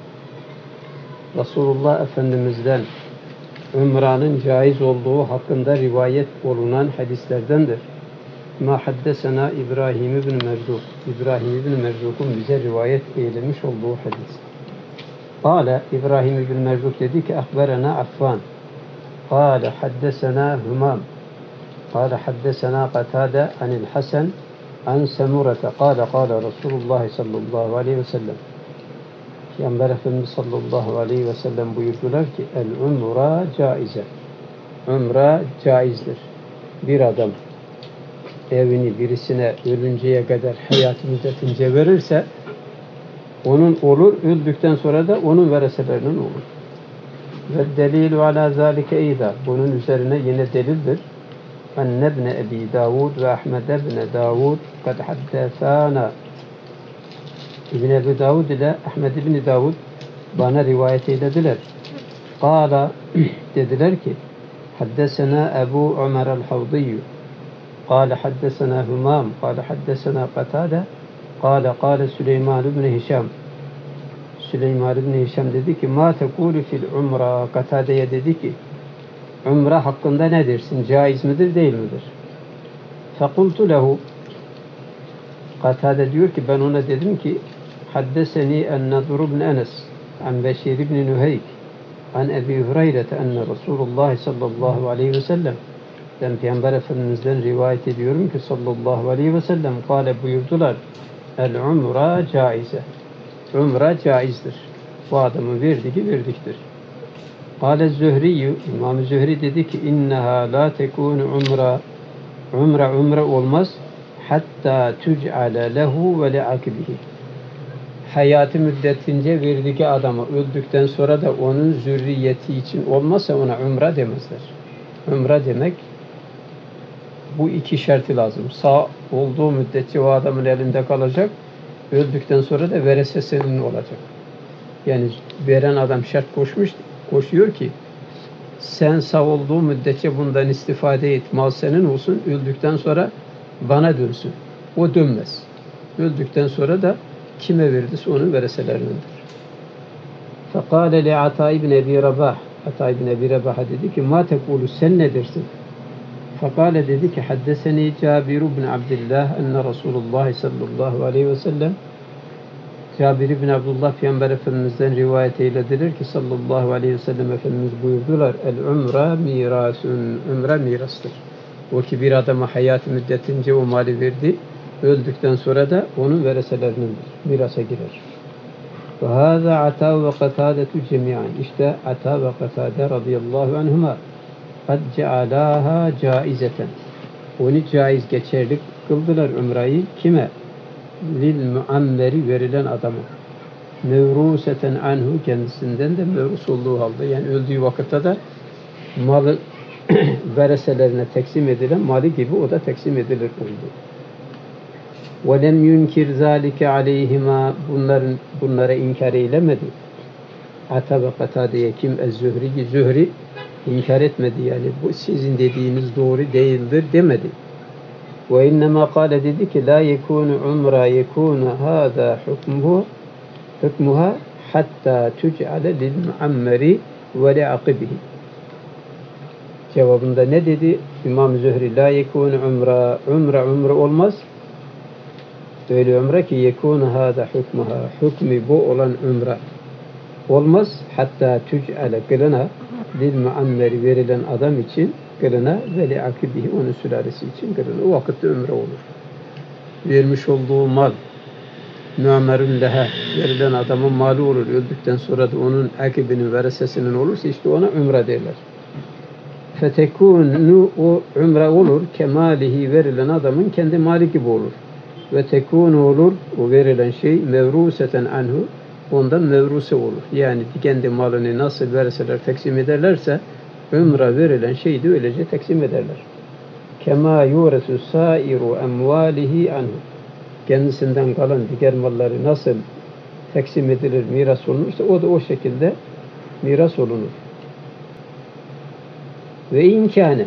Resulullah Efendimiz'den umranın caiz olduğu hakkında rivayet olunan hadislerdendir. Ma haddesena İbrahim ibn Merzuk. İbrahim ibn Merzuk'un bize rivayet eylemiş olduğu hadis. Kâle İbrahim ibn Merzuk dedi ki ahberena Affan. Kâle haddesena Humam. قال حدثنا قتادة عن الحسن عن سمرة قال قال رسول الله صلى الله عليه وسلم Peygamber Efendimiz sallallahu aleyhi ve sellem buyurdular ki el-umra caize. Umra caizdir. Bir adam evini birisine ölünceye kadar hayatı müddetince verirse onun olur, öldükten sonra da onun vereselerinin olur. Ve delilu ala zalike eyda. Bunun üzerine yine delildir. أن ابن أبي داود وأحمد بن داود قد حدثانا İbn Ebi Davud ile Ahmed İbni Davud bana rivayet eylediler. Kâla dediler ki haddesena Ebu Ömer el-Havdiyyu kâle haddesena Humam kâle haddesena Katade kâle Süleyman İbni Hişam. Süleyman İbni Hişam dedi ki ma tekûlü fil umra. Katade'ye dedi ki umra hakkında ne dersin? Caiz midir, değil midir? Fekultu lehu. Katade diyor ki ben ona dedim ki haddeseni en-Nadr ibn Enes an Beşir ibn Nuheyk an Ebi Hureyre'te enne Resulullah sallallahu aleyhi ve sellem, ben Peygamber Efendimiz'den rivayet ediyorum ki sallallahu aleyhi ve sellem kâle buyurdular el-umra caize. Umra caizdir. Bu adamın verdiği verdiktir. Kâle Zühriyyü, İmam-ı Zühri dedi ki inneha la tekûnü umra olmaz hatta tüc'ale lehu ve le'akibihi. Hayatı müddetince verdiği adamı öldükten sonra da onun zürriyeti için olmazsa ona umra demezler. Umra demek bu iki şartı lazım. Sağ olduğu müddetçe o adamın elinde kalacak, öldükten sonra da veresesinin olacak. Yani veren adam şart koşuyor ki sen sağ olduğu müddetçe bundan istifade et, mal senin olsun, öldükten sonra bana dönsün. O dönmez. Öldükten sonra da kime verdiyse onun vereselerindendir. Fekâle li Ata ibn Ebi Rabah. Ata ibn Ebi Rabah'a dedi ki ma tekûlü, sen ne dersin? Fekâle dedi ki haddeseni Cabir ibn Abdillah enne Resulullah sallallahu aleyhi ve sellem, Cabir ibn Abdullah Peygamber Efendimiz'den rivayet eylediler ki sallallahu aleyhi ve sellem Efendimiz buyurdular el-umra mirasun. Umra mirastır. O ki bir adama hayatı müddetince o mali verdi, öldükten sonra da onun vereselerindendir. Mirasa girer. Ve hâzâ Ata ve Katâdetu cemiyan. İşte Ata ve Katâde radıyallahu anhuma kad cealâhâ caizeten. Onu caiz, geçerli kıldılar umrayı. Kime? Lil muammeri, verilen adamı. Mevruseten anhu, kendisinden de mevrus olduğu halde, yani öldüğü vakitte de malı vereselerine teksim edilen mali gibi o da teksim edilir oldu. Ve lem yunkir zalike aleyhima, bunlara inkar eylemedi. Ata ve Katade'ye kim? Zühri inkar etmedi, yani bu sizin dediğiniz doğru değildir demedi. Ve innema kâle, dedi ki la yekûnu umra yekûnu hâzâ hukmuha hattâ tüc'ale lil muammeri ve li'akibihi. Cevabında ne dedi İmam Zühri? La yekûnu umra olmaz Öyle umre ki yekûne hâda hukmuha. Hükmü bu olan umre olmaz. Hatta tüc'ale kılına lil muammeri verilen adam için kılına ve li akibihi onun sülalesi için kılına. O vakitte umre olur. Vermiş olduğu mal muammerun leha verilen adamın malı olur. Öldükten sonra da onun akibinin veresesinin olursa işte ona umre derler. Fetekûnu o umre olur. Kemalihi verilen adamın kendi mali gibi olur. Ve tekûnu olur. O verilen şey mevrûseten anhu ondan mevruse olur. Yani kendi malını nasıl vereseler taksim ederlerse umre verilen şeyi de öylece taksim ederler. Kema yuresu sairu emvalihi anhu. Kendisinden kalan diğer malları nasıl taksim edilir, miras olunursa o da o şekilde miras olunur. Ve imkâne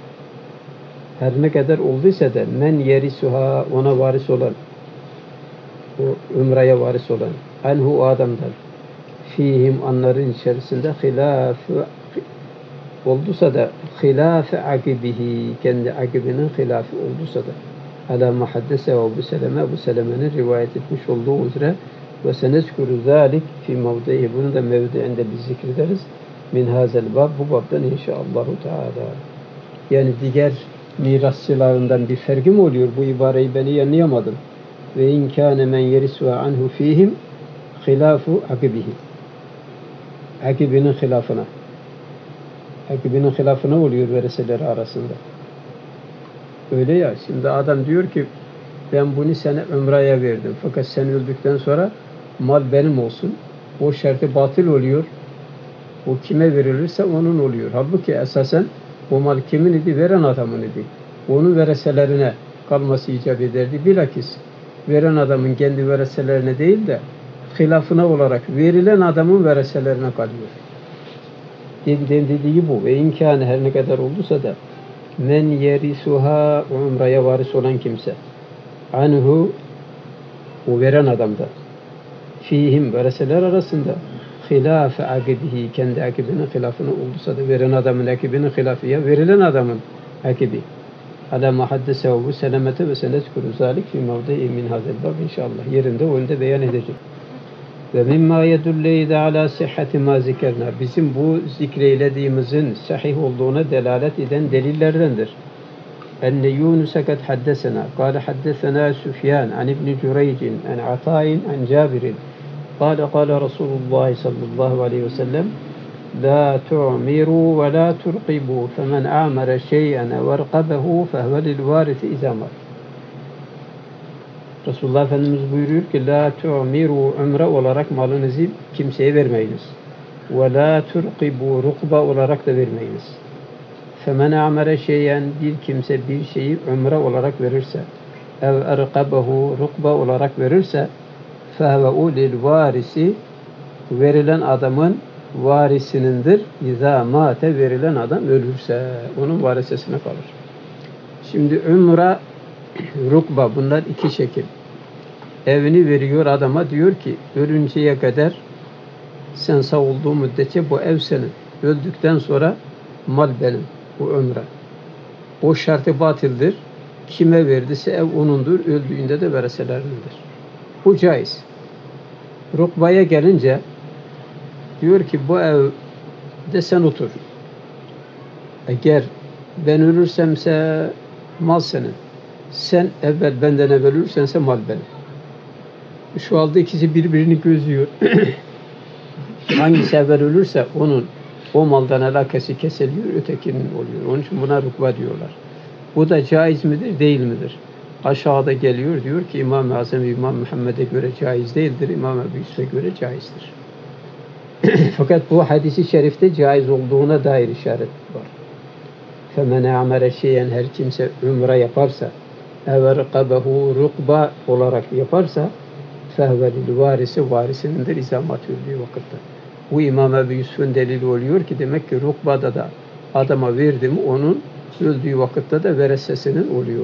her ne kadar olduysa da men yerisuha ona varis olan o umreye varis olan anhu adamdan fihim onların içerisinde hilafı olduysa da hilafı akibihi kendi akibinin hilafı olduysa da ala muhaddese ve bu selemenin rivayet etmiş olduğu üzere ve senezkuru zalik fi mevdihi bunu da mevdiinde biz zikrederiz min hazel bab bu babdan inşaallahu teala. Yani diğer mirasçılarından bir farkı mı oluyor? Bu ibareyi ben iyi anlayamadım. Ve in kâne men yerisu anhu fihim hilafu akibihi. Akibinin hilafına. Akibinin hilafına oluyor vereseleri arasında. Öyle ya, şimdi adam diyor ki ben bunu sana ömreye verdim. Fakat sen öldükten sonra mal benim olsun. O şartı batıl oluyor. O kime verilirse onun oluyor. Halbuki esasen o mal kimin idi? Veren adamın idi. Onun vereselerine kalması icap ederdi. Bilakis veren adamın kendi vereselerine değil de hilafına olarak verilen adamın vereselerine kalıyor. Dediği bu. Ve imkanı her ne kadar olduysa da men yerisuha umraya varis olan kimse anhu o veren adamda fihim vereseler arasında hilaf-ı akibihi kendi akibinin hilafına olduysa da veren adamın akibinin hilafı ya verilen adamın akibi ala muhaddese ve bu selamete ve senezkuru zalik fi mevdi'i min hazel bab inşallah yerinde önde beyan edecek. Ve mimma yedulleyde ala sihhati ma zikerna bizim bu zikreylediğimizin sahih olduğuna delalet eden delillerdendir. Enne Yunus'a kad haddesena kâle haddesena Süfyan an İbni Cüreycin an Ata'in an Cabir'in kâle Resulullah sallallahu aleyhi ve sellem la tu'miru ve la turqibu femen a'mara şey'en ve rqabehu fehve lil varisi izamar. Resulullah Efendimiz buyuruyor ki la tu'miru umre olarak malınızı kimseye vermeyiniz. Ve la turqibu rukba olarak da vermeyiniz. Femen amere şeyen bir kimse bir şeyi umre olarak verirse ev erqabehu rukba olarak verirse fehve lil varisi verilen adamın varisinindir. İza mate verilen adam ölürse onun varisesine kalır. Şimdi umre rukba bunlar iki şekil. Evini veriyor adama diyor ki ölünceye kadar sen sağ olduğu müddetçe bu ev senin. Öldükten sonra mal benim. Bu ömre. O şartı batildir. Kime verdiyse ev onundur. Öldüğünde de vereselerindir. Bu caiz. Rukbaya gelince diyor ki bu evde sen otur. Eğer ben ölürsemse mal senin. Sen benden evvel ölürsense mal benim. Şu anda ikisi birbirini gözlüyor. Hangisi evvel ölürse onun o maldan alakası kesiliyor, ötekinin oluyor. Onun için buna rukba diyorlar. Bu da caiz midir, değil midir? Aşağıda geliyor, diyor ki İmam-ı Azam İmam Muhammed'e göre caiz değildir, İmam Ebu Yusuf'a göre caizdir. Fakat bu hadisi şerifte caiz olduğuna dair işaret var. فَمَنْ اَعْمَرَ şeyen her kimse umre yaparsa اَوَرْقَبَهُ rukba olarak yaparsa فَهْوَ لِلْوَارِسِ varisinindir izamat öldüğü vakitte. Bu İmam Ebu Yusuf'un delili oluyor ki demek ki rukbada da adama verdi mi onun öldüğü vakitte de veresesinin oluyor.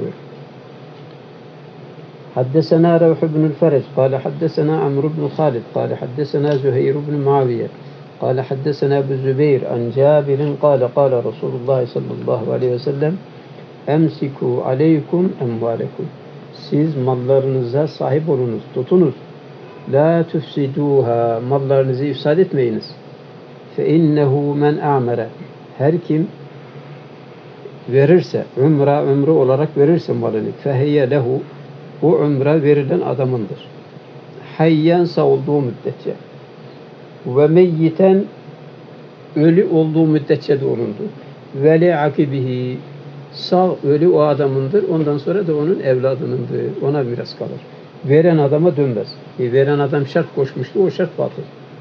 حدثنا روح بن الفرج قال حدثنا عمرو بن خالد قال حدثنا زهير بن معاوية قال حدثنا أبو الزبير عن جابر قال رسول الله صلى الله عليه وسلم أمسكوا عليكم أموالكم Siz mallarınıza sahip olunuz, tutunuz. La tufsiduha, mallarınızı ifsad etmeyiniz. Fe innehu men a'mere, her kim verirse, ömre olarak verirse malını, fehiye lehu, bu ömre verilen adamındır. Hayyen sağ olduğu müddetçe ve meyyiten, ölü olduğu müddetçe de onundur. Ve li akibihi, sağ ölü o adamındır. Ondan sonra da onun evladınındır. Ona miras kalır. Veren adama dönmez. Veren adam şart koşmuştu. O şart batıl.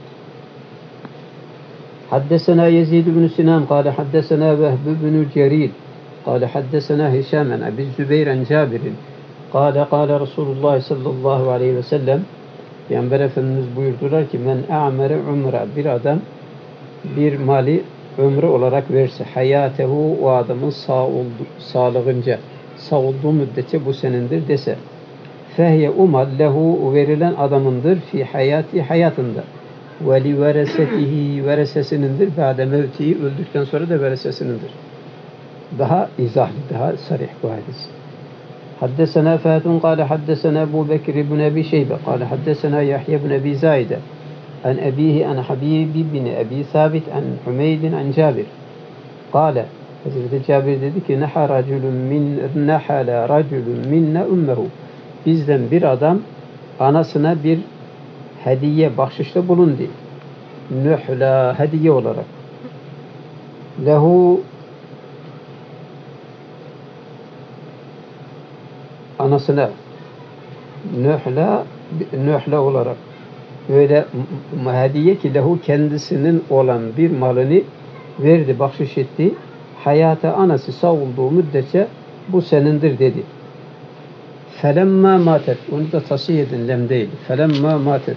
Haddesena Yezid bin Sinan kâle haddesena Vehb bin Cerir kâle haddesena Hişamen Ebi Zübeyren Cabir'in kâle kâle Resulullah sallallahu aleyhi ve sellem, Peygamber Efendimiz buyurdular ki men a'mere umre, bir adam bir mali ömrü olarak verse, hayatehu, o adamın sağlığınca, sağ olduğu müddetçe bu senindir dese, fehye umal lehu, verilen adamındır fi hayati, hayatında, ve li veresetihi, veresesinindir, ba'de mevtihi, öldükten sonra da veresesinindir. Daha izahlı, daha sarih bu hadis. Haddesena Fâtun kâle haddesena Ebu Bekir ibn Ebi Şeybe kâle haddesena Yahya ibn Ebi Zâide an ebihi an Habibi bin Ebi Sabit an Hümeydin an Cabir. Kâle, Hazreti Cabir dedi ki nehala raculun minne ummehu, bizden bir adam anasına bir hediye, bahşişte bulundu. Nühla, hediye olarak. Lehu, anasına nühla olarak öyle hediye ki lehu, kendisinin olan bir malını verdi, bahşiş etti. Hayata, anası sağ olduğu müddetçe bu senindir dedi. Felemma matet, onu da tasih edin, lem değil. Felemma matet,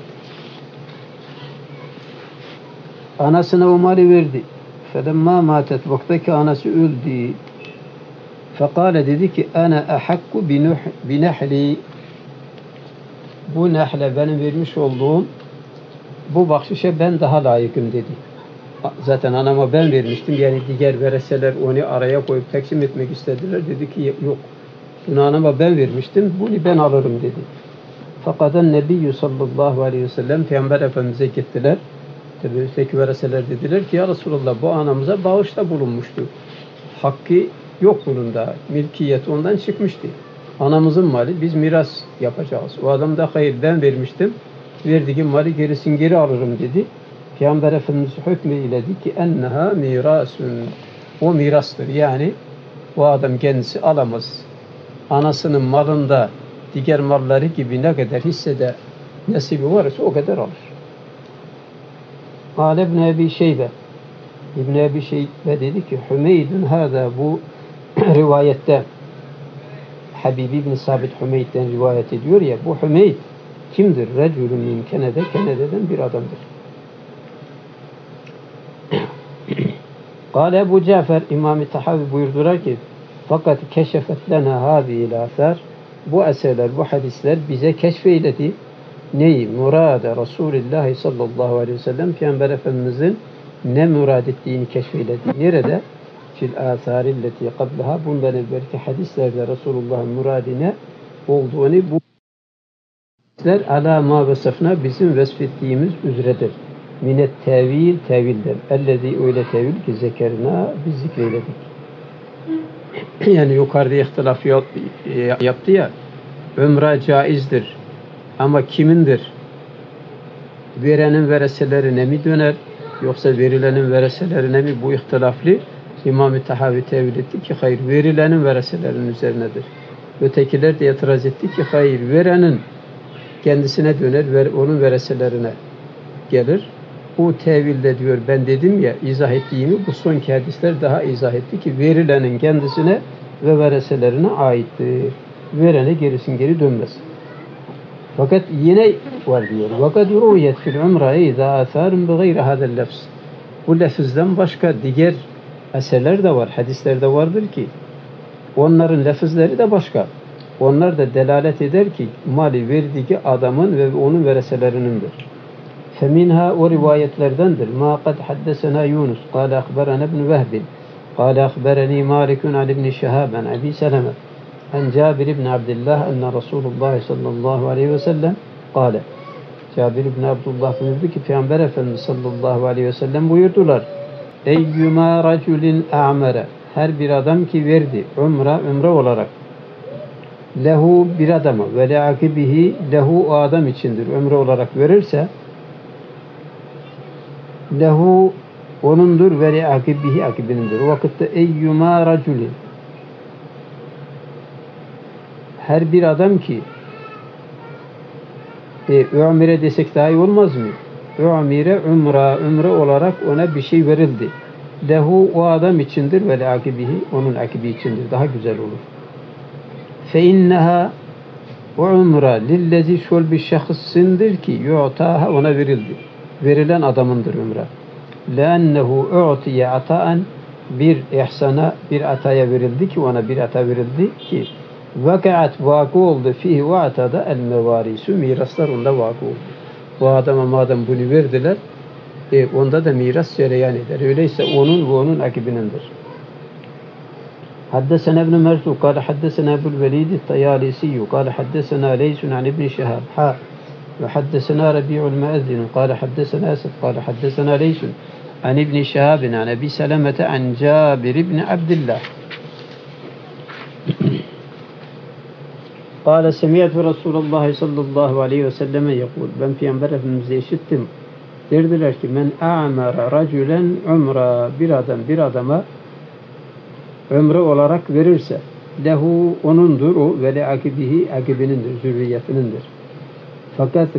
anasına o mali verdi. Felemma matet, vaktaki anası öldü. Fekale, dedi ki ana ahakku binehli, bu nehle, benim vermiş olduğum bu bahşişe ben daha layıkım dedi. Zaten anama ben vermiştim, yani diğer vereseler onu araya koyup taksim etmek istediler. Dedi ki yok, bunu anama ben vermiştim, bunu ben alırım dedi. Fakat Nebiyyü sallallahu aleyhi ve sellem, Peygamber Efendimiz'e gittiler. Tabi üstteki vereseler dediler ki ya Resulallah, bu anamıza bağışta bulunmuştu. Hakkı yok bunun da, milkiyet ondan çıkmıştı. Anamızın mali, biz miras yapacağız. O adam da hayır, ben vermiştim, verdiğim mali gerisini geri alırım dedi. Peygamber Efendimiz hükmü iledi ki enneha mirasun, o mirastır. Yani o adam kendisi alamaz. Anasının malında diğer malları gibi ne kadar hissede nasibi varsa o kadar alır. Kâle İbn Ebi Şeybe, İbn Ebi Şeybe dedi ki Hümeydun hâzâ, bu rivayette Habibi bin Sabit Hümeyd'den rivayet ediyor ya, bu Hümeyd kimdir? Reculun min Kenede, Kenede'den bir adamdır. Kâle Ebu Cafer, İmam-ı Tahavi buyurdular ki fakat keşefet lena hâzîl âthâr, bu eserler, bu hadisler bize keşfeyledi. Neyi? Murade Resulullah sallallahu aleyhi ve sellem, Peygamber Efendimizin ne murad ettiğini keşfeyledi. Nerede? Fil âthârilleti kablaha, bundan evvelki hadislerde Resulullah'ın muradine olduğunu, bu hadisler alâ mâ vesefna, bizim vesfettiğimiz üzeredir. Minet tevil, tevilden. Ellezî, öyle tevil ki zekerna, biz zikreyledik. Yani yukarıda ihtilaf yaptı ya, ömre caizdir. Ama kimindir? Verenin vereselerine mi döner? Yoksa verilenin vereselerine mi? Bu ihtilaflı. İmam-ı Tahavi tevil etti ki hayır, verilenin vereselerinin üzerinedir. Ötekiler de itiraz etti ki hayır, verenin kendisine döner, onun vereselerine gelir. Bu tevilde diyor, ben dedim ya, izah ettiğimi bu sonki hadisler daha izah etti ki verilenin kendisine ve vereselerine aittir. Verene gerisin geri dönmez. Fakat yine var diyor. Fakat ruyet fil umre izâ âthârun bi gayri hâzel lefz. Bu lafızdan başka diğer eserler de var, hadisler de vardır ki onların lafızları da başka. Onlar da delalet eder ki mali verdiği adamın ve onun vereselerinindir. Feminha, o rivayetlerdendir. Ma kad haddesena Yunus kâle akberana ibn Vehbin kâle akberani Malikun an ibn Şehâben Ebi Seleme عن جابر بن عبد الله أن رسول الله صلى الله عليه وسلم قال Cabir ibn Abdullah buyurdu ki Peygamber Efendimiz sallallahu aleyhi ve sellem buyurdular. Eyyuma raculin a'mara, her bir adam ki verdi umre olarak, lehu bir adama ve le'akibihi, lehu o adam içindir, umre olarak verirse, lehu onundur ve le'akibihi akibinindir. O vakitte eyyuma raculin, her bir adam ki umre desek daha iyi olmaz mı? Umre olarak ona bir şey verildi. Lehu o adam içindir ve le'akibihi, onun akibi içindir. Daha güzel olur. Fe inneha umre lillezi şol bir şahsındır ki yu'taha, ona verildi. Verilen adamındır umre. Le'ennehu u'tiye ata'an, bir ihsana, bir ataya verildi ki, ona bir ata verildi ki vakaat, vakı oldu fihi o atada el mevarisu, miraslar onda vakı oldu. Bu adama madem bunu verdiler, onda da miras cereyan eder. Öyleyse onun ve onun akibinindir. Haddesena ibn Merzu kâle haddesena Ebul Velid el-Tayalisiyyü kâle haddesena Leysun an İbn Şihab ve haddesena Rabi'ul Müezzin kâle haddesena Esed kâle haddesena Leysun an İbn Şihab an Ebi Selemete an Cabir ibn Abdullah قال سمعت رسول الله صلى الله عليه وسلم يقول, ben Peygamber Efendimiz'e işittim. Derdiler ki men a'mara raculen umra, bir adama ömre olarak verirse, lehu onundur o ve le akibihi, akibinindir, zürriyetinindir. Fakat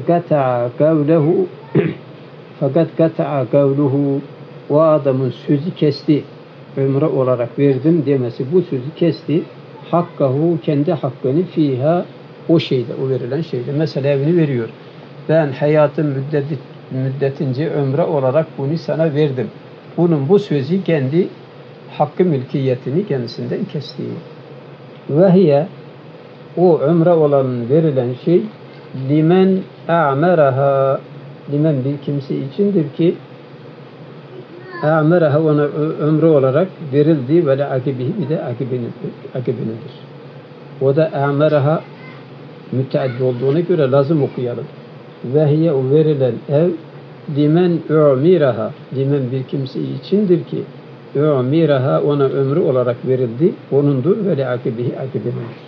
kata'a kavluhu, o adamın sözü kesti, ömre olarak verdim demesi, bu sözü kesti. Hakkahu, kendi hakkını fiha, o şeyde, o verilen şeyde. Mesela evini veriyor. Ben hayatım müddetince ömre olarak bunu sana verdim. Bunun bu sözü kendi hakkı mülkiyetini kendisinden kesti. Ve hiye, o ömre olan verilen şey limen a'meraha, limen bir kimse içindir ki a'meraha, ona ömre olarak verildi ve akibihi, bir de akibinindir. O da a'meraha müteaddi olduğuna göre lazım okuyalım. Ve hiye, o verilen ev limen u'miraha, limen bir kimse içindir ki u'miraha, ona ömrü olarak verildi, onundur ve akibihi, akibinindir.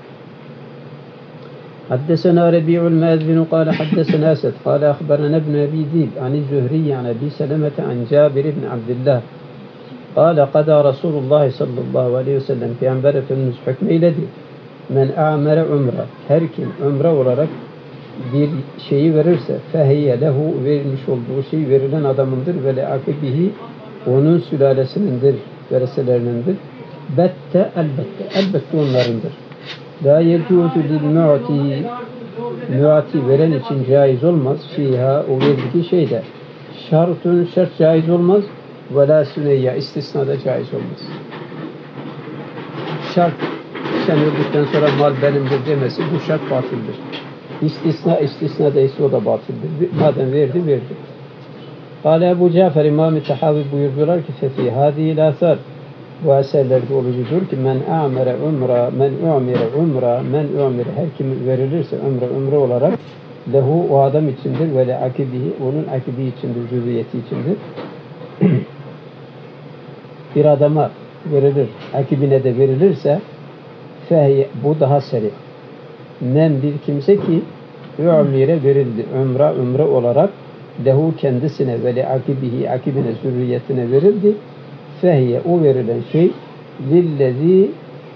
حدثنا ربيع المؤذن قال حدثنا أسد قال أخبرنا ابن أبي ذئب عن الزهري عن أبي سلمة عن جابر بن عبد الله قال قضى رسول الله صلى الله عليه وسلم Peygamber Efendimiz hükmeyledi. Men a'mere umre, her kim ömre olarak bir şeyi verirse, fehiye lehu, verilmiş olduğu şey verilen adamındır ve le'akibihi, onun sülalesinindir, vereselerinindir. Bette, elbette onlarındır. La yecuzu lil mu'ti, veren için caiz olmaz. Fiha, o verdiği şeyde. Şartun, şart caiz olmaz. Ve la süneyya, istisna da caiz olmaz. Şart, sen öldükten sonra mal benimdir demesi, bu şart batıldır. İstisna değilse o da batıldır. Madem verdi. Kâle Ebu Cafer İmam-ı Tahavi buyurdular ki fefi hâdî lâsar, bu eserlerde olucudur ki men a'mere umra, men u'mire, her kim verilirse umre olarak lehu, o adam içindir ve le akibihi, onun akibi içindir, zürriyeti içindir. Bir adama verilir, akibine de verilirse fehiye, bu daha seri. Men bir kimse ki u'mire verildi, umre olarak lehu, kendisine ve le akibihi, akibine, zürriyetine verildi. Fehiye, o verilen şey lillezî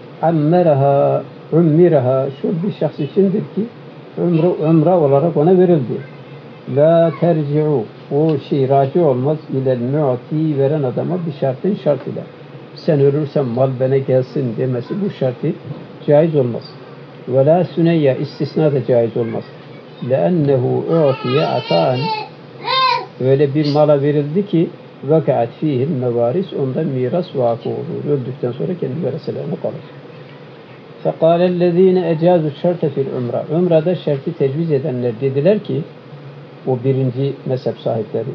ummiraha, şu bir şahs içindir ki umre olarak ona verildi. La terci'u, o şey raci olmaz ilel mu'ti, veren adama bir şartın şartıyla. Sen ölürsen mal bana gelsin demesi, bu şartı caiz olmaz. Ve la süneyye, istisna da caiz olmaz. Lennehu u'tiye ata'an, öyle bir mala verildi ki vakaat fihil mevaris, ondan miras vakı olur. Öldükten sonra kendi vereselerine kalır. Fekâlellezîne ecâzu şerte fil umra, umrada şerti tecviz edenler dediler ki, o birinci mezhep sahipleri,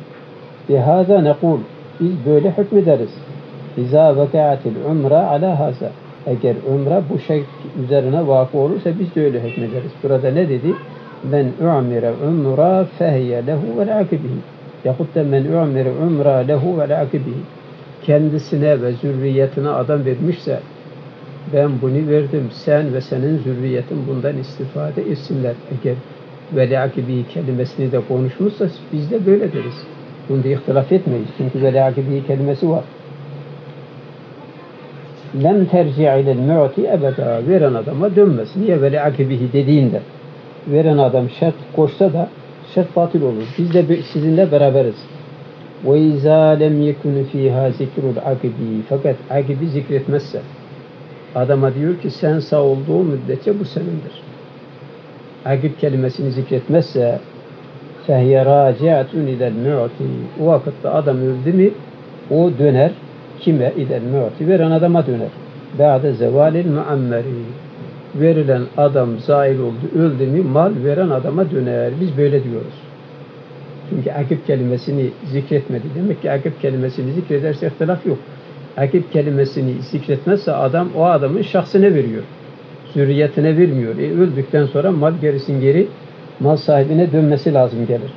bihâzâ nekûl, biz böyle hükmederiz. İzâ vakaatil umra alâ hâzâ, Eğer umre bu şart üzerine vakı olursa biz de öyle hükmederiz. Burada ne dedi? Men u'mire umra fehiye lehu ve l'akibihi. Yahut da men u'mire umra lehu ve l'akibihi. Kendisine ve zürriyetine adam vermişse ben bunu verdim, sen ve senin zürriyetin bundan istifade etsinler. Eğer ve l'akibihi kelimesini de konuşmuşsa biz de böyle deriz. Bunda ihtilaf etmeyiz. Çünkü ve l'akibihi kelimesi var. Lem terci'i ilel mu'ti ebeda. Veren adama dönmez. Niye veli akibihi dediğinde veren adam şart koşsa da şart batıl olur. Biz de sizinle beraberiz. Ve izâ lem yekunu fîhâ zikrul akibi. Fakat akibi zikretmezse adama diyor ki sen sağ olduğu müddetçe bu senindir. Akib kelimesini zikretmezse fehiye râci'atun ilel mu'ti. O vakitte adam öldü mü o döner. Kime? İlel mu'ti. Veren adama döner. Ba'de zevalil muammeri. Verilen adam zail oldu, öldü mü mal veren adama döner. Biz böyle diyoruz. Çünkü akib kelimesini zikretmedi. Demek ki akib kelimesini zikrederse ihtilaf yok. Akib kelimesini zikretmezse adam o adamın şahsına veriyor. Zürriyetine vermiyor. Öldükten sonra mal geri mal sahibine dönmesi lazım gelir.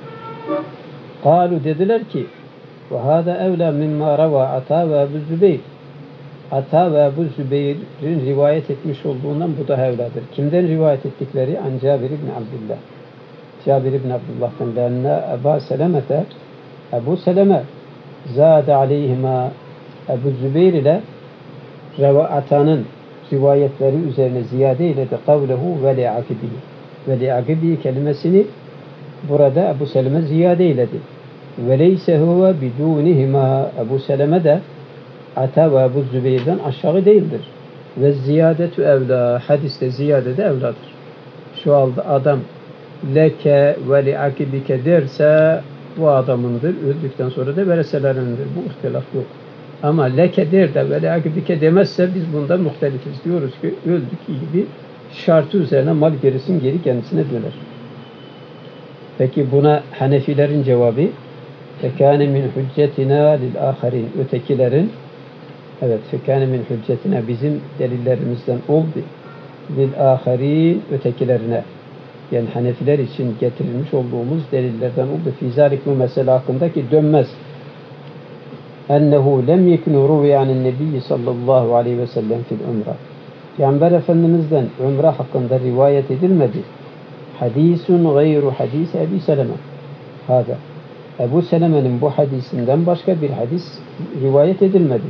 Kalu dediler ki وَهَذَا اَوْلَى مِمَّا رَوَى Ata ve Ebu Zübeyir. Ata ve Ebu Zübeyir'in rivayet etmiş olduğundan bu daha evladır. Kimden rivayet ettikleri? An Cabir ibn Abdullah. Cabir ibn Abdullah'tan lenne Ebu Selemete Ebu Seleme zâde aleyhima Ebu Zübeyir ile Ata'nın rivayetleri üzerine ziyade eyledi. Kavlehu ve li'akibihi. Ve li'akibihi kelimesini burada Ebu Seleme ziyade eyledi. Ve leyse huve bidunihima. Ebu Seleme de Ata ve Ebu Zübeyir'den aşağı değildir. Ve ziyadetu evla. Hadiste ziyade de evladır. Şu anda adam leke ve li'akibike derse bu adamındır. Öldükten sonra da vereselerindir. Bu ihtilaf yok. Ama leke der de ve li'akibike demezse biz bundan muhtelifiz. Diyoruz ki öldük gibi şartı üzerine mal gerisin geri kendisine döner. Peki buna Hanefilerin cevabı fekâne min hüccetina lil âherin. Ötekilerin evet fekâne min hüccetina bizim delillerimizden oldu. Lil âherin ötekilerine. Yani Hanefiler için getirilmiş olduğumuz delillerden oldu. Fîzâlik bu mesele hakkında ki dönmez. Ennehu lem yekunu ruviyanin nebiyyi sallallahu aleyhi ve sellem fil umra. Peygamber Efendimiz'den umre hakkında rivayet edilmedi. Hadisun gayru hadis Ebu Seleme. Hâda. Ebu Seleme'nin bu hadisinden başka bir hadis rivayet edilmedi.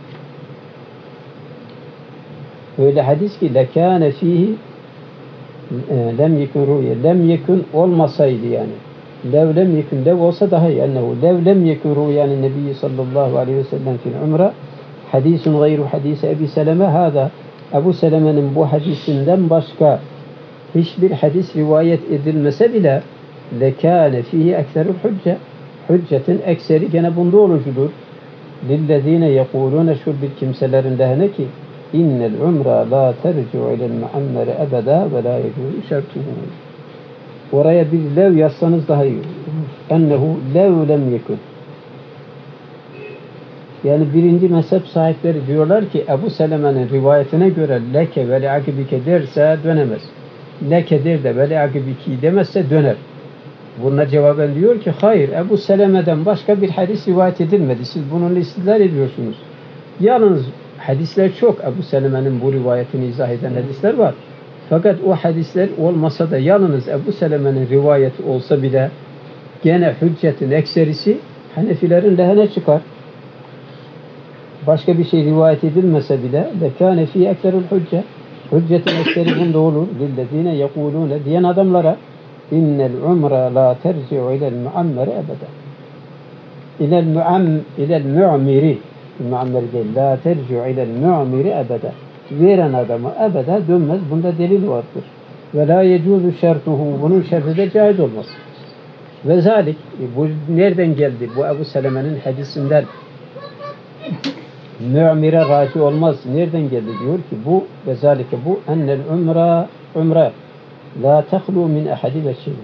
Öyle hadis ki lekâne fîhi lem yekun ruviye. Lem yekun olmasaydı yani. Lev lem yekun lev olsa daha iyi. Ennehu lev lem yekun ruviyanin nebiyyi sallallahu aleyhi ve sellem fil umre hadisun gayru hadis Ebu Seleme. Hâda. Ebu Seleme'nin bu hadisinden başka hiçbir hadis rivayet edilmese bile lekâne fîhi ekserul hücce. Hüccetin ekseri gene bunda olucudur. Lillezîne yekûlûne şu bir kimselerin lehine ki innel umra la terci'u ilel muammeri ebeda ve la yecûzü şertuhu. Oraya bir lev yazsanız daha iyi olur. Ennehu lev lem yekun. Yani birinci mezhep sahipleri diyorlar ki Ebu Seleme'nin rivayetine göre leke ve li'akibike derse dönemez. Leke der de ve li'akibiki demezse döner. Buna cevaben diyor ki hayır Ebu Seleme'den başka bir hadis rivayet edilmedi. Siz bununla istidlal ediyorsunuz. Yalnız hadisler çok. Ebu Seleme'nin bu rivayetini izah eden hadisler var. Fakat o hadisler olmasa da yalnız Ebu Seleme'nin rivayeti olsa bile gene hüccetin ekserisi Hanefilerin lehine çıkar. Başka bir şey rivayet edilmese bile lekâne fî ekserul hücce. Hüccetin ekseri bunda olur. Lillezîne yekûlûne diyen adamlara innel umra la terci'u ilel muammeri ebeda. İlel mu'miri muammeri değil. La terci'u ilel mu'miri ebeda. Veren adama ebeda dönmez. Bunda delil vardır. Ve la yecuzu şertuhu. Bunun şerti de caiz olmaz. Ve zalik bu nereden geldi? Bu Ebu Seleme'nin hadisinden mu'mire raci olmaz. Nereden geldi? Diyor ki bu ve zalike bu ennel umre la tehlu min ahadi veçhin.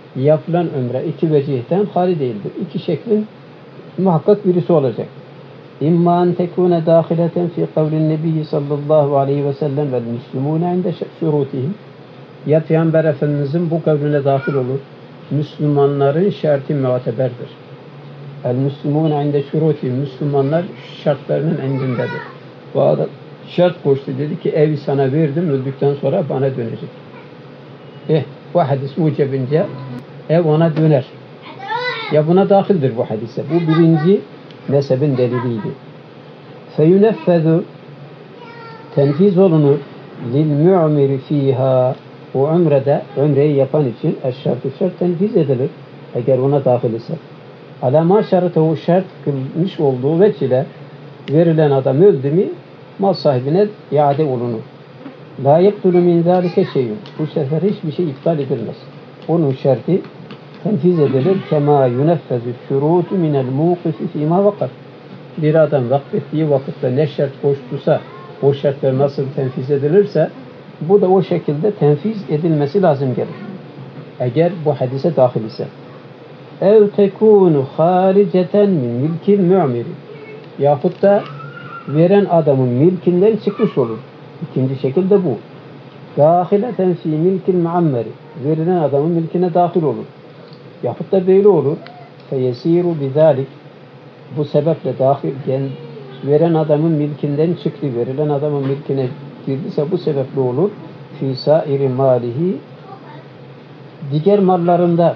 Yapılan umre iki vecihten hali değildir. İki şeklin muhakkak birisi olacak. İmma en tekune dâhileten fi kavlin nebiyyi sallallahu aleyhi ve sellem vel müslümûne inde şurûtihim. Ya Peygamber Efendimizin bu kavline dahil olur. Müslümanların şartı muteberdir. El müslümûne inde şurûtihim. Müslümanlar şartlarının endindedir. Bu adam şart koştu. Dedi ki evi sana verdim. Öldükten sonra bana dönecek. Bu hadis mucebince ev ona döner. Ya buna dahildir bu hadise. Bu birinci mezhebin deliliydi. Feyuneffezu tenfiz olunur lil mu'miri fiha, o umreyi yapan için eşşartı şart tenfiz edilir eğer ona dahil ise. Alama şartı şart kılmış olduğu veçile verilen adam öldü mü mal sahibine iade olunur. La yektulu min zâlike şeyün. Bu sefer hiçbir şey iptal edilmez. Onun şartı tenfiz edilir. Kema yuneffezü şurutu minel muqifi fîmâ vakar. Bir adam vakfettiği vakitte ne şart koştuysa o şartlar nasıl tenfiz edilirse bu da o şekilde tenfiz edilmesi lazım gelir. Eğer bu hadise dahil ise. Ev tekûnu hariceten min milkil mu'miri. Yahut da veren adamın milkinden çıkmış olur. İkinci şekilde bu. Dâhileten fî milkil muammeri. Verilen adamın milkine dahil olur. Yahut da böyle olur. Feyesiru bizalik. Bu sebeple veren adamın milkinden çıktı. Verilen adamın milkine girdiyse bu sebeple olur. Fî sairi malihi. Diğer mallarında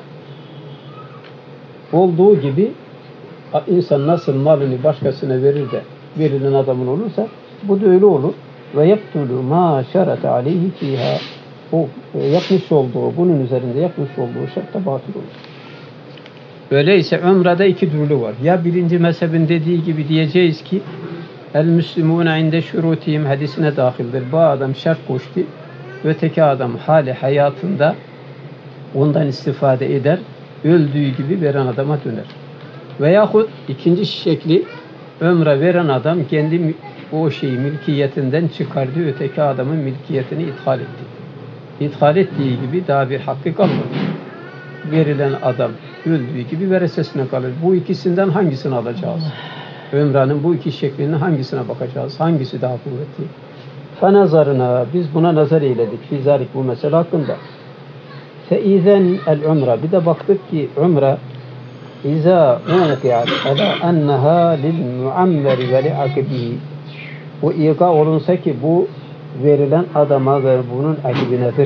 olduğu gibi insan nasıl malını başkasına verir de verilen adamın olursa bu da öyle olur. Ve yaptulu ma şerate aleyhi fiha. O yapmış olduğu, bunun üzerinde yapmış olduğu şart da batıl olur. Öyleyse umrede iki türlü var. Ya birinci mezhebin dediği gibi diyeceğiz ki el müslümûne inde şurûtihim hadisine dahildir. Bu adam şart koştu. Öteki adam hali hayatında ondan istifade eder. Öldüğü gibi veren adama döner. Veyahut ikinci şekli ömre veren adam kendi o şeyi mülkiyetinden çıkardı. Öteki adamın mülkiyetini ithal etti. İthal ettiği gibi daha bir hakkı kalmadı. Verilen adam öldüğü gibi veresesine kalır. Bu ikisinden hangisini alacağız? Ömrenin bu iki şeklinin hangisine bakacağız? Hangisi daha kuvvetli? Fenazarına biz buna nazar eyledik. Fizalik bu mesele hakkında. Feizen el umre. Bir de baktık ki umre İza uqiat ala enneha lil muammeri ve li akibihi. Bu ilga olunsa ki bu verilen adama ve bunun akibinedir.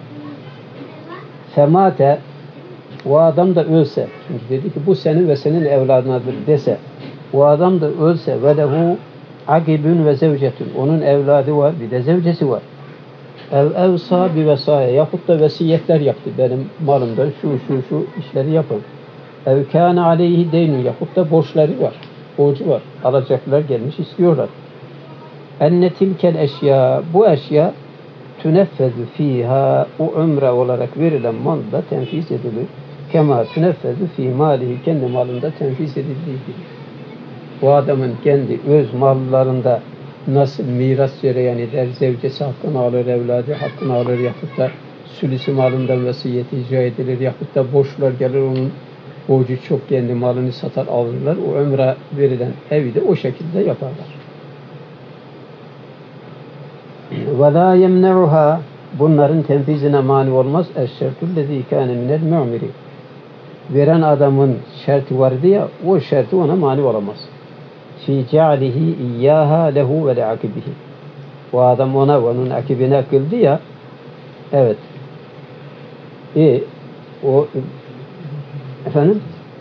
Femate o adam da ölse, çünkü dedi ki bu senin ve senin evladınadır dese, o adam da ölse ve lehu akibun ve zevcetun, onun evladı var, bir de zevcesi var. Evsa bi vesaya, yahut da vesiyetler yaptı, benim malımdan şu işleri yapın. Ev kâne aleyhi deynun, yahut da borçları var, borcu var, alacaklar gelmiş istiyorlar. Enne tilkel eşya, bu eşya tüneffezü fiha, o umre olarak verilen malda tenfiz edilir. Kema tüneffezü fi malihi, kendi malında tenfiz edildiği gibi. Bu adamın kendi öz mallarında nasıl miras cereyan eder, zevcesi hakkını alır, evladı hakkını alır, yahut da sülüsü malından vasiyeti icra edilir, yahut da borçlar gelir, onun borcu çok, kendi malını satar alırlar. O ömre verilen evi de o şekilde yaparlar. وَلَا يَمْنَعُهَا, bunların tenfizine mani olmaz. اَشْشَرْتُ الَّذ۪ي كَانَ مِنَ الْمُعْمِرِ, veren adamın şartı vardı ya, o şartı ona mani olamaz. فِي جَعْلِهِ اِيَّاهَا لَهُ وَلَعَكِبِهِ, o adam ona, onun akibine kıldı ya, evet. O efendim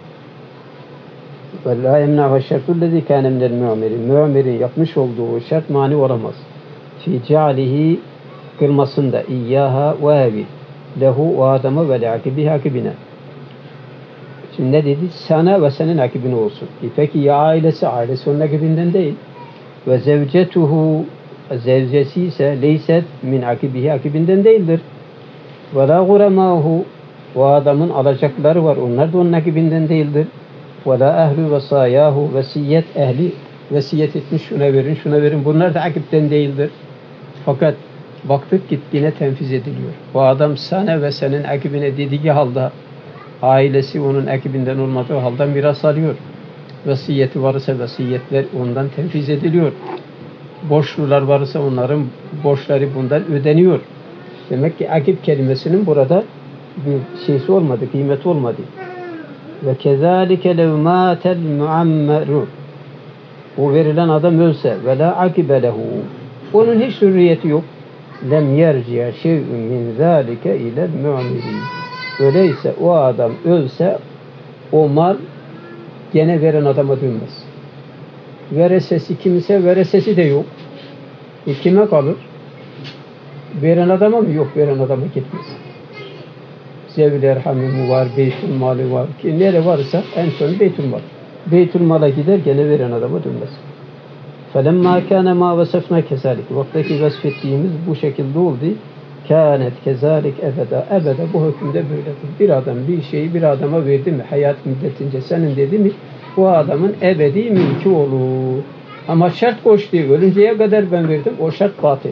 وَلَا يَمْنَعُهَا الشَّرْتُ الَّذ۪ي كَانَ مِنَ الْمُعْمِرِ, mü'mirin yapmış olduğu şart mani olamaz. Fi cealihi, kılmasında iyyaha ve evi lehu, o adamı ve le'akibihi, akibine. Şimdi ne dedi? Sana ve senin akibine olsun. Peki ya ailesi onun akibinden değil. Ve zevcetuhu, zevcesi ise leyset min akibihi, akibinden değildir. Ve la guremahu, o adamın alacakları var, onlar da onun akibinden değildir. Ve la ehlu vesayahu, vesiyet ehli vesiyet etmiş, şuna verin, bunlar da akipten değildir. Fakat baktık ki yine tenfiz ediliyor. Bu adam sana ve senin akibine dediği halde ailesi onun akibinden olmadığı halde miras alıyor. Vasiyeti varsa vasiyetler ondan tenfiz ediliyor. Borçlular varsa onların borçları bundan ödeniyor. Demek ki akip kelimesinin burada bir şeysi olmadı, kıymeti olmadı. Ve kezalike lev matel muammeru. O verilen adam ölse ve la akibe lehu. Onun hiç hürriyeti yok. Lem yerciye şey'ün min zâlike ile mu'miri. Öyleyse o adam ölse o mal gene veren adama dönmez. Veresesi kimse, veresesi de yok. Kime kalır? Veren adama mı? Yok, veren adama gitmez. Zevl-i Erham'ı var, Beytül Mali var ki nere varsa en son Beytül Mal. Beytül Mal'a gider gene veren adama dönmez. فَلَمَّا كَانَ مَا وَسَفْنَا كَذَلِكَ Vaktaki vasfettiğimiz bu şekilde oldu. Kânet kezalik ebeda. Ebeda bu hükümde böyledir. Bir adam bir şeyi bir adama verdi mi, hayat müddetince senin dedi mi, bu adamın ebedi mülkü olur. Ama şart koştu. Ölünceye kadar ben verdim. O şart batıl.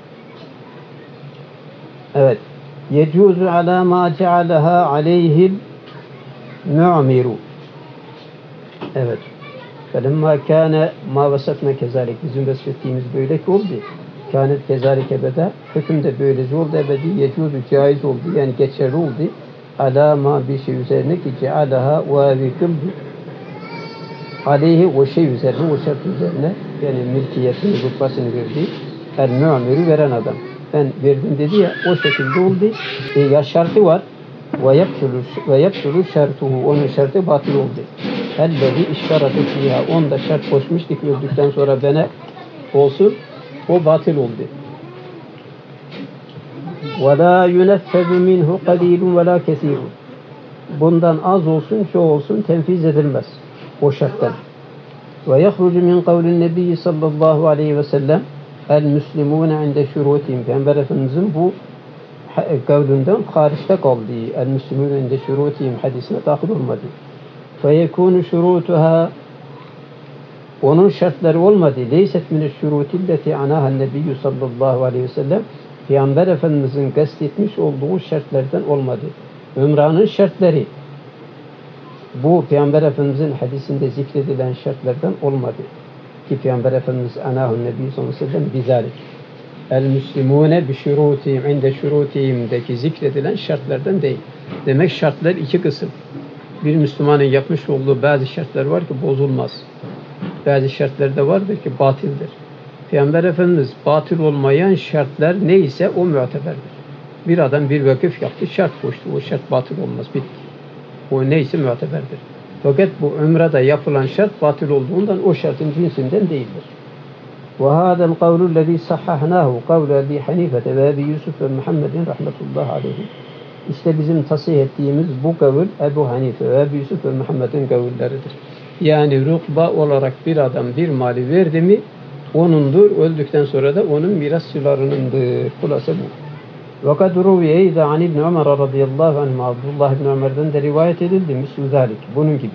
Evet. Yecuzu ala ma cealaha aleyhil mu'miru. Evet. فَلَمَّا كَانَ مَا وَسَفْنَا كَذَلِكَ Bizim vasfettiğimiz böyle ki oldu. Kânet kezalik ebeda. Hükümde böylece oldu. Ebedi yecuzu caiz oldu. Yani geçerli oldu. Ala ma bir şey üzerine ki cealaha vavi kıldı. Aleyhi o şey üzerine, o şart üzerine yani mülkiyetini, rutbasını verdi. El-mu'miru veren adam. Ben verdim dedi ya, o şekilde oldu. Ya şartı var. Ve yaptulu şartuhu. Onun şartı batıl oldu. Ellezi iştaratı fiha. Onda şart koşmuştu ki öldükten sonra bana olsun. O batıl oldu. Ve la yuneffezu minhu qalilun ve la kesirun. Bundan az olsun, çoğu olsun tenfiz edilmez. O şarttan. Ve yahrucu min kavlin nebiyyi sallallahu aleyhi ve sellem el müslimune inde şurutihim. Peygamber Efendimizin bu kavlinden hariçte kaldı. El müslimune inde şurutihim hadisine dahil olmadı. Fe yekunu şurutuha onun şartları olmadı. Leyset mine şurutilleti anahan nebiyyü sallallahu aleyhi ve sellem. Peygamber Efendimizin kastetmiş olduğu şartlardan olmadı. Ümranın şartları bu Peygamber Efendimizin hadisinde zikredilen şartlardan olmadı. Ki Peygamber Efendimiz anahun nebiyyü sallallahu aleyhi ve sellem bizalik. El müslimune bi şurutihim inde şurutihim'deki zikredilen şartlardan değil. Demek şartlar iki kısım. Bir Müslümanın yapmış olduğu bazı şartlar var ki bozulmaz. Bazı şartlar da vardır ki batildir. Peygamber Efendimiz batıl olmayan şartlar neyse o müteberdir. Bir adam bir vakıf yaptı, şart koştu. O şart batıl olmaz, bitti. O neyse müteberdir. Fakat bu umrada yapılan şart batıl olduğundan o şartın cinsinden değildir. وهذا القول الذي صححناه قول أبي حنيفة وأبي يوسف ومحمد rahmetullah aleyhi. İşte bizim tasih ettiğimiz bu kavul Ebu Hanife ve Ebu Yusuf ve Muhammed'in kavulleridir. Yani rukba olarak bir adam bir mali verdi mi onundur, öldükten sonra da onun mirasçılarınındır. Kulası bu. وَقَدْ رُوِيَ اِذَا عَنِ اِبْنِ عُمَرَ radıyallahu anh Abdullah ibn Ömer'den de rivayet edildi. مِسْلُ bunun gibi.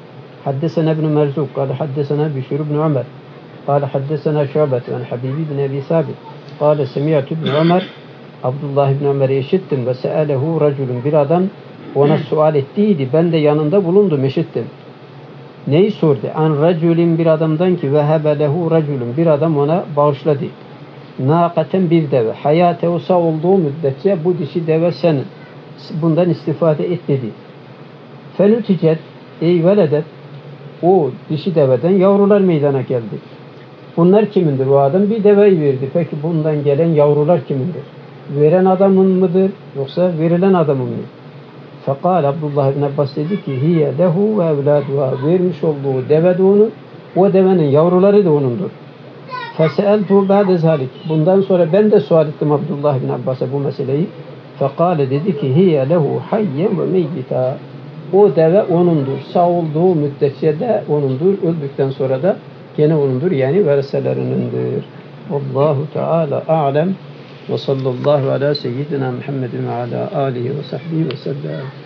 حدثنا ابن مرزوق قال حدثنا بشير بن عمر قال حدثنا شعبة عن حبيب بن أبي ثابت قال سمعت ابن عمر Abdullah ibn Ömer'i işittim ve se'alehu raculun bir adam ona sual ettiydi. Ben de yanında bulundum, işittim. Neyi sordu? An raculin bir adamdan ki ve hebelehu raculun bir adam ona bağışladı. Nakaten bir deve. Hayatehu sağ olduğu müddetçe bu dişi deve senin. Bundan istifade et dedi. Fenüticet ey veledet o dişi deveden yavrular meydana geldi. Bunlar kimindir? O adam bir deveyi verdi. Peki bundan gelen yavrular kimindir? Veren adamın mıdır? Yoksa verilen adamın mı? Fekal Abdullah ibn Abbas dedi ki hiye lehu ve evladuha vermiş olduğu deve de onun, o devenin yavruları da onundur. Feseeltu ba'de zalik. Bundan sonra ben de sual ettim Abdullah ibn Abbas'a bu meseleyi. Fekale dedi ki hiye lehu hayyen ve meyyita. O deve onundur. Sağ olduğu müddetçe de onundur. Öldükten sonra da gene onundur. Yani vereselerindendir. Allahu Teala a'lem ve sallallahu ala seyyidina Muhammedin ve ala alihi ve sahbihi ve sellem.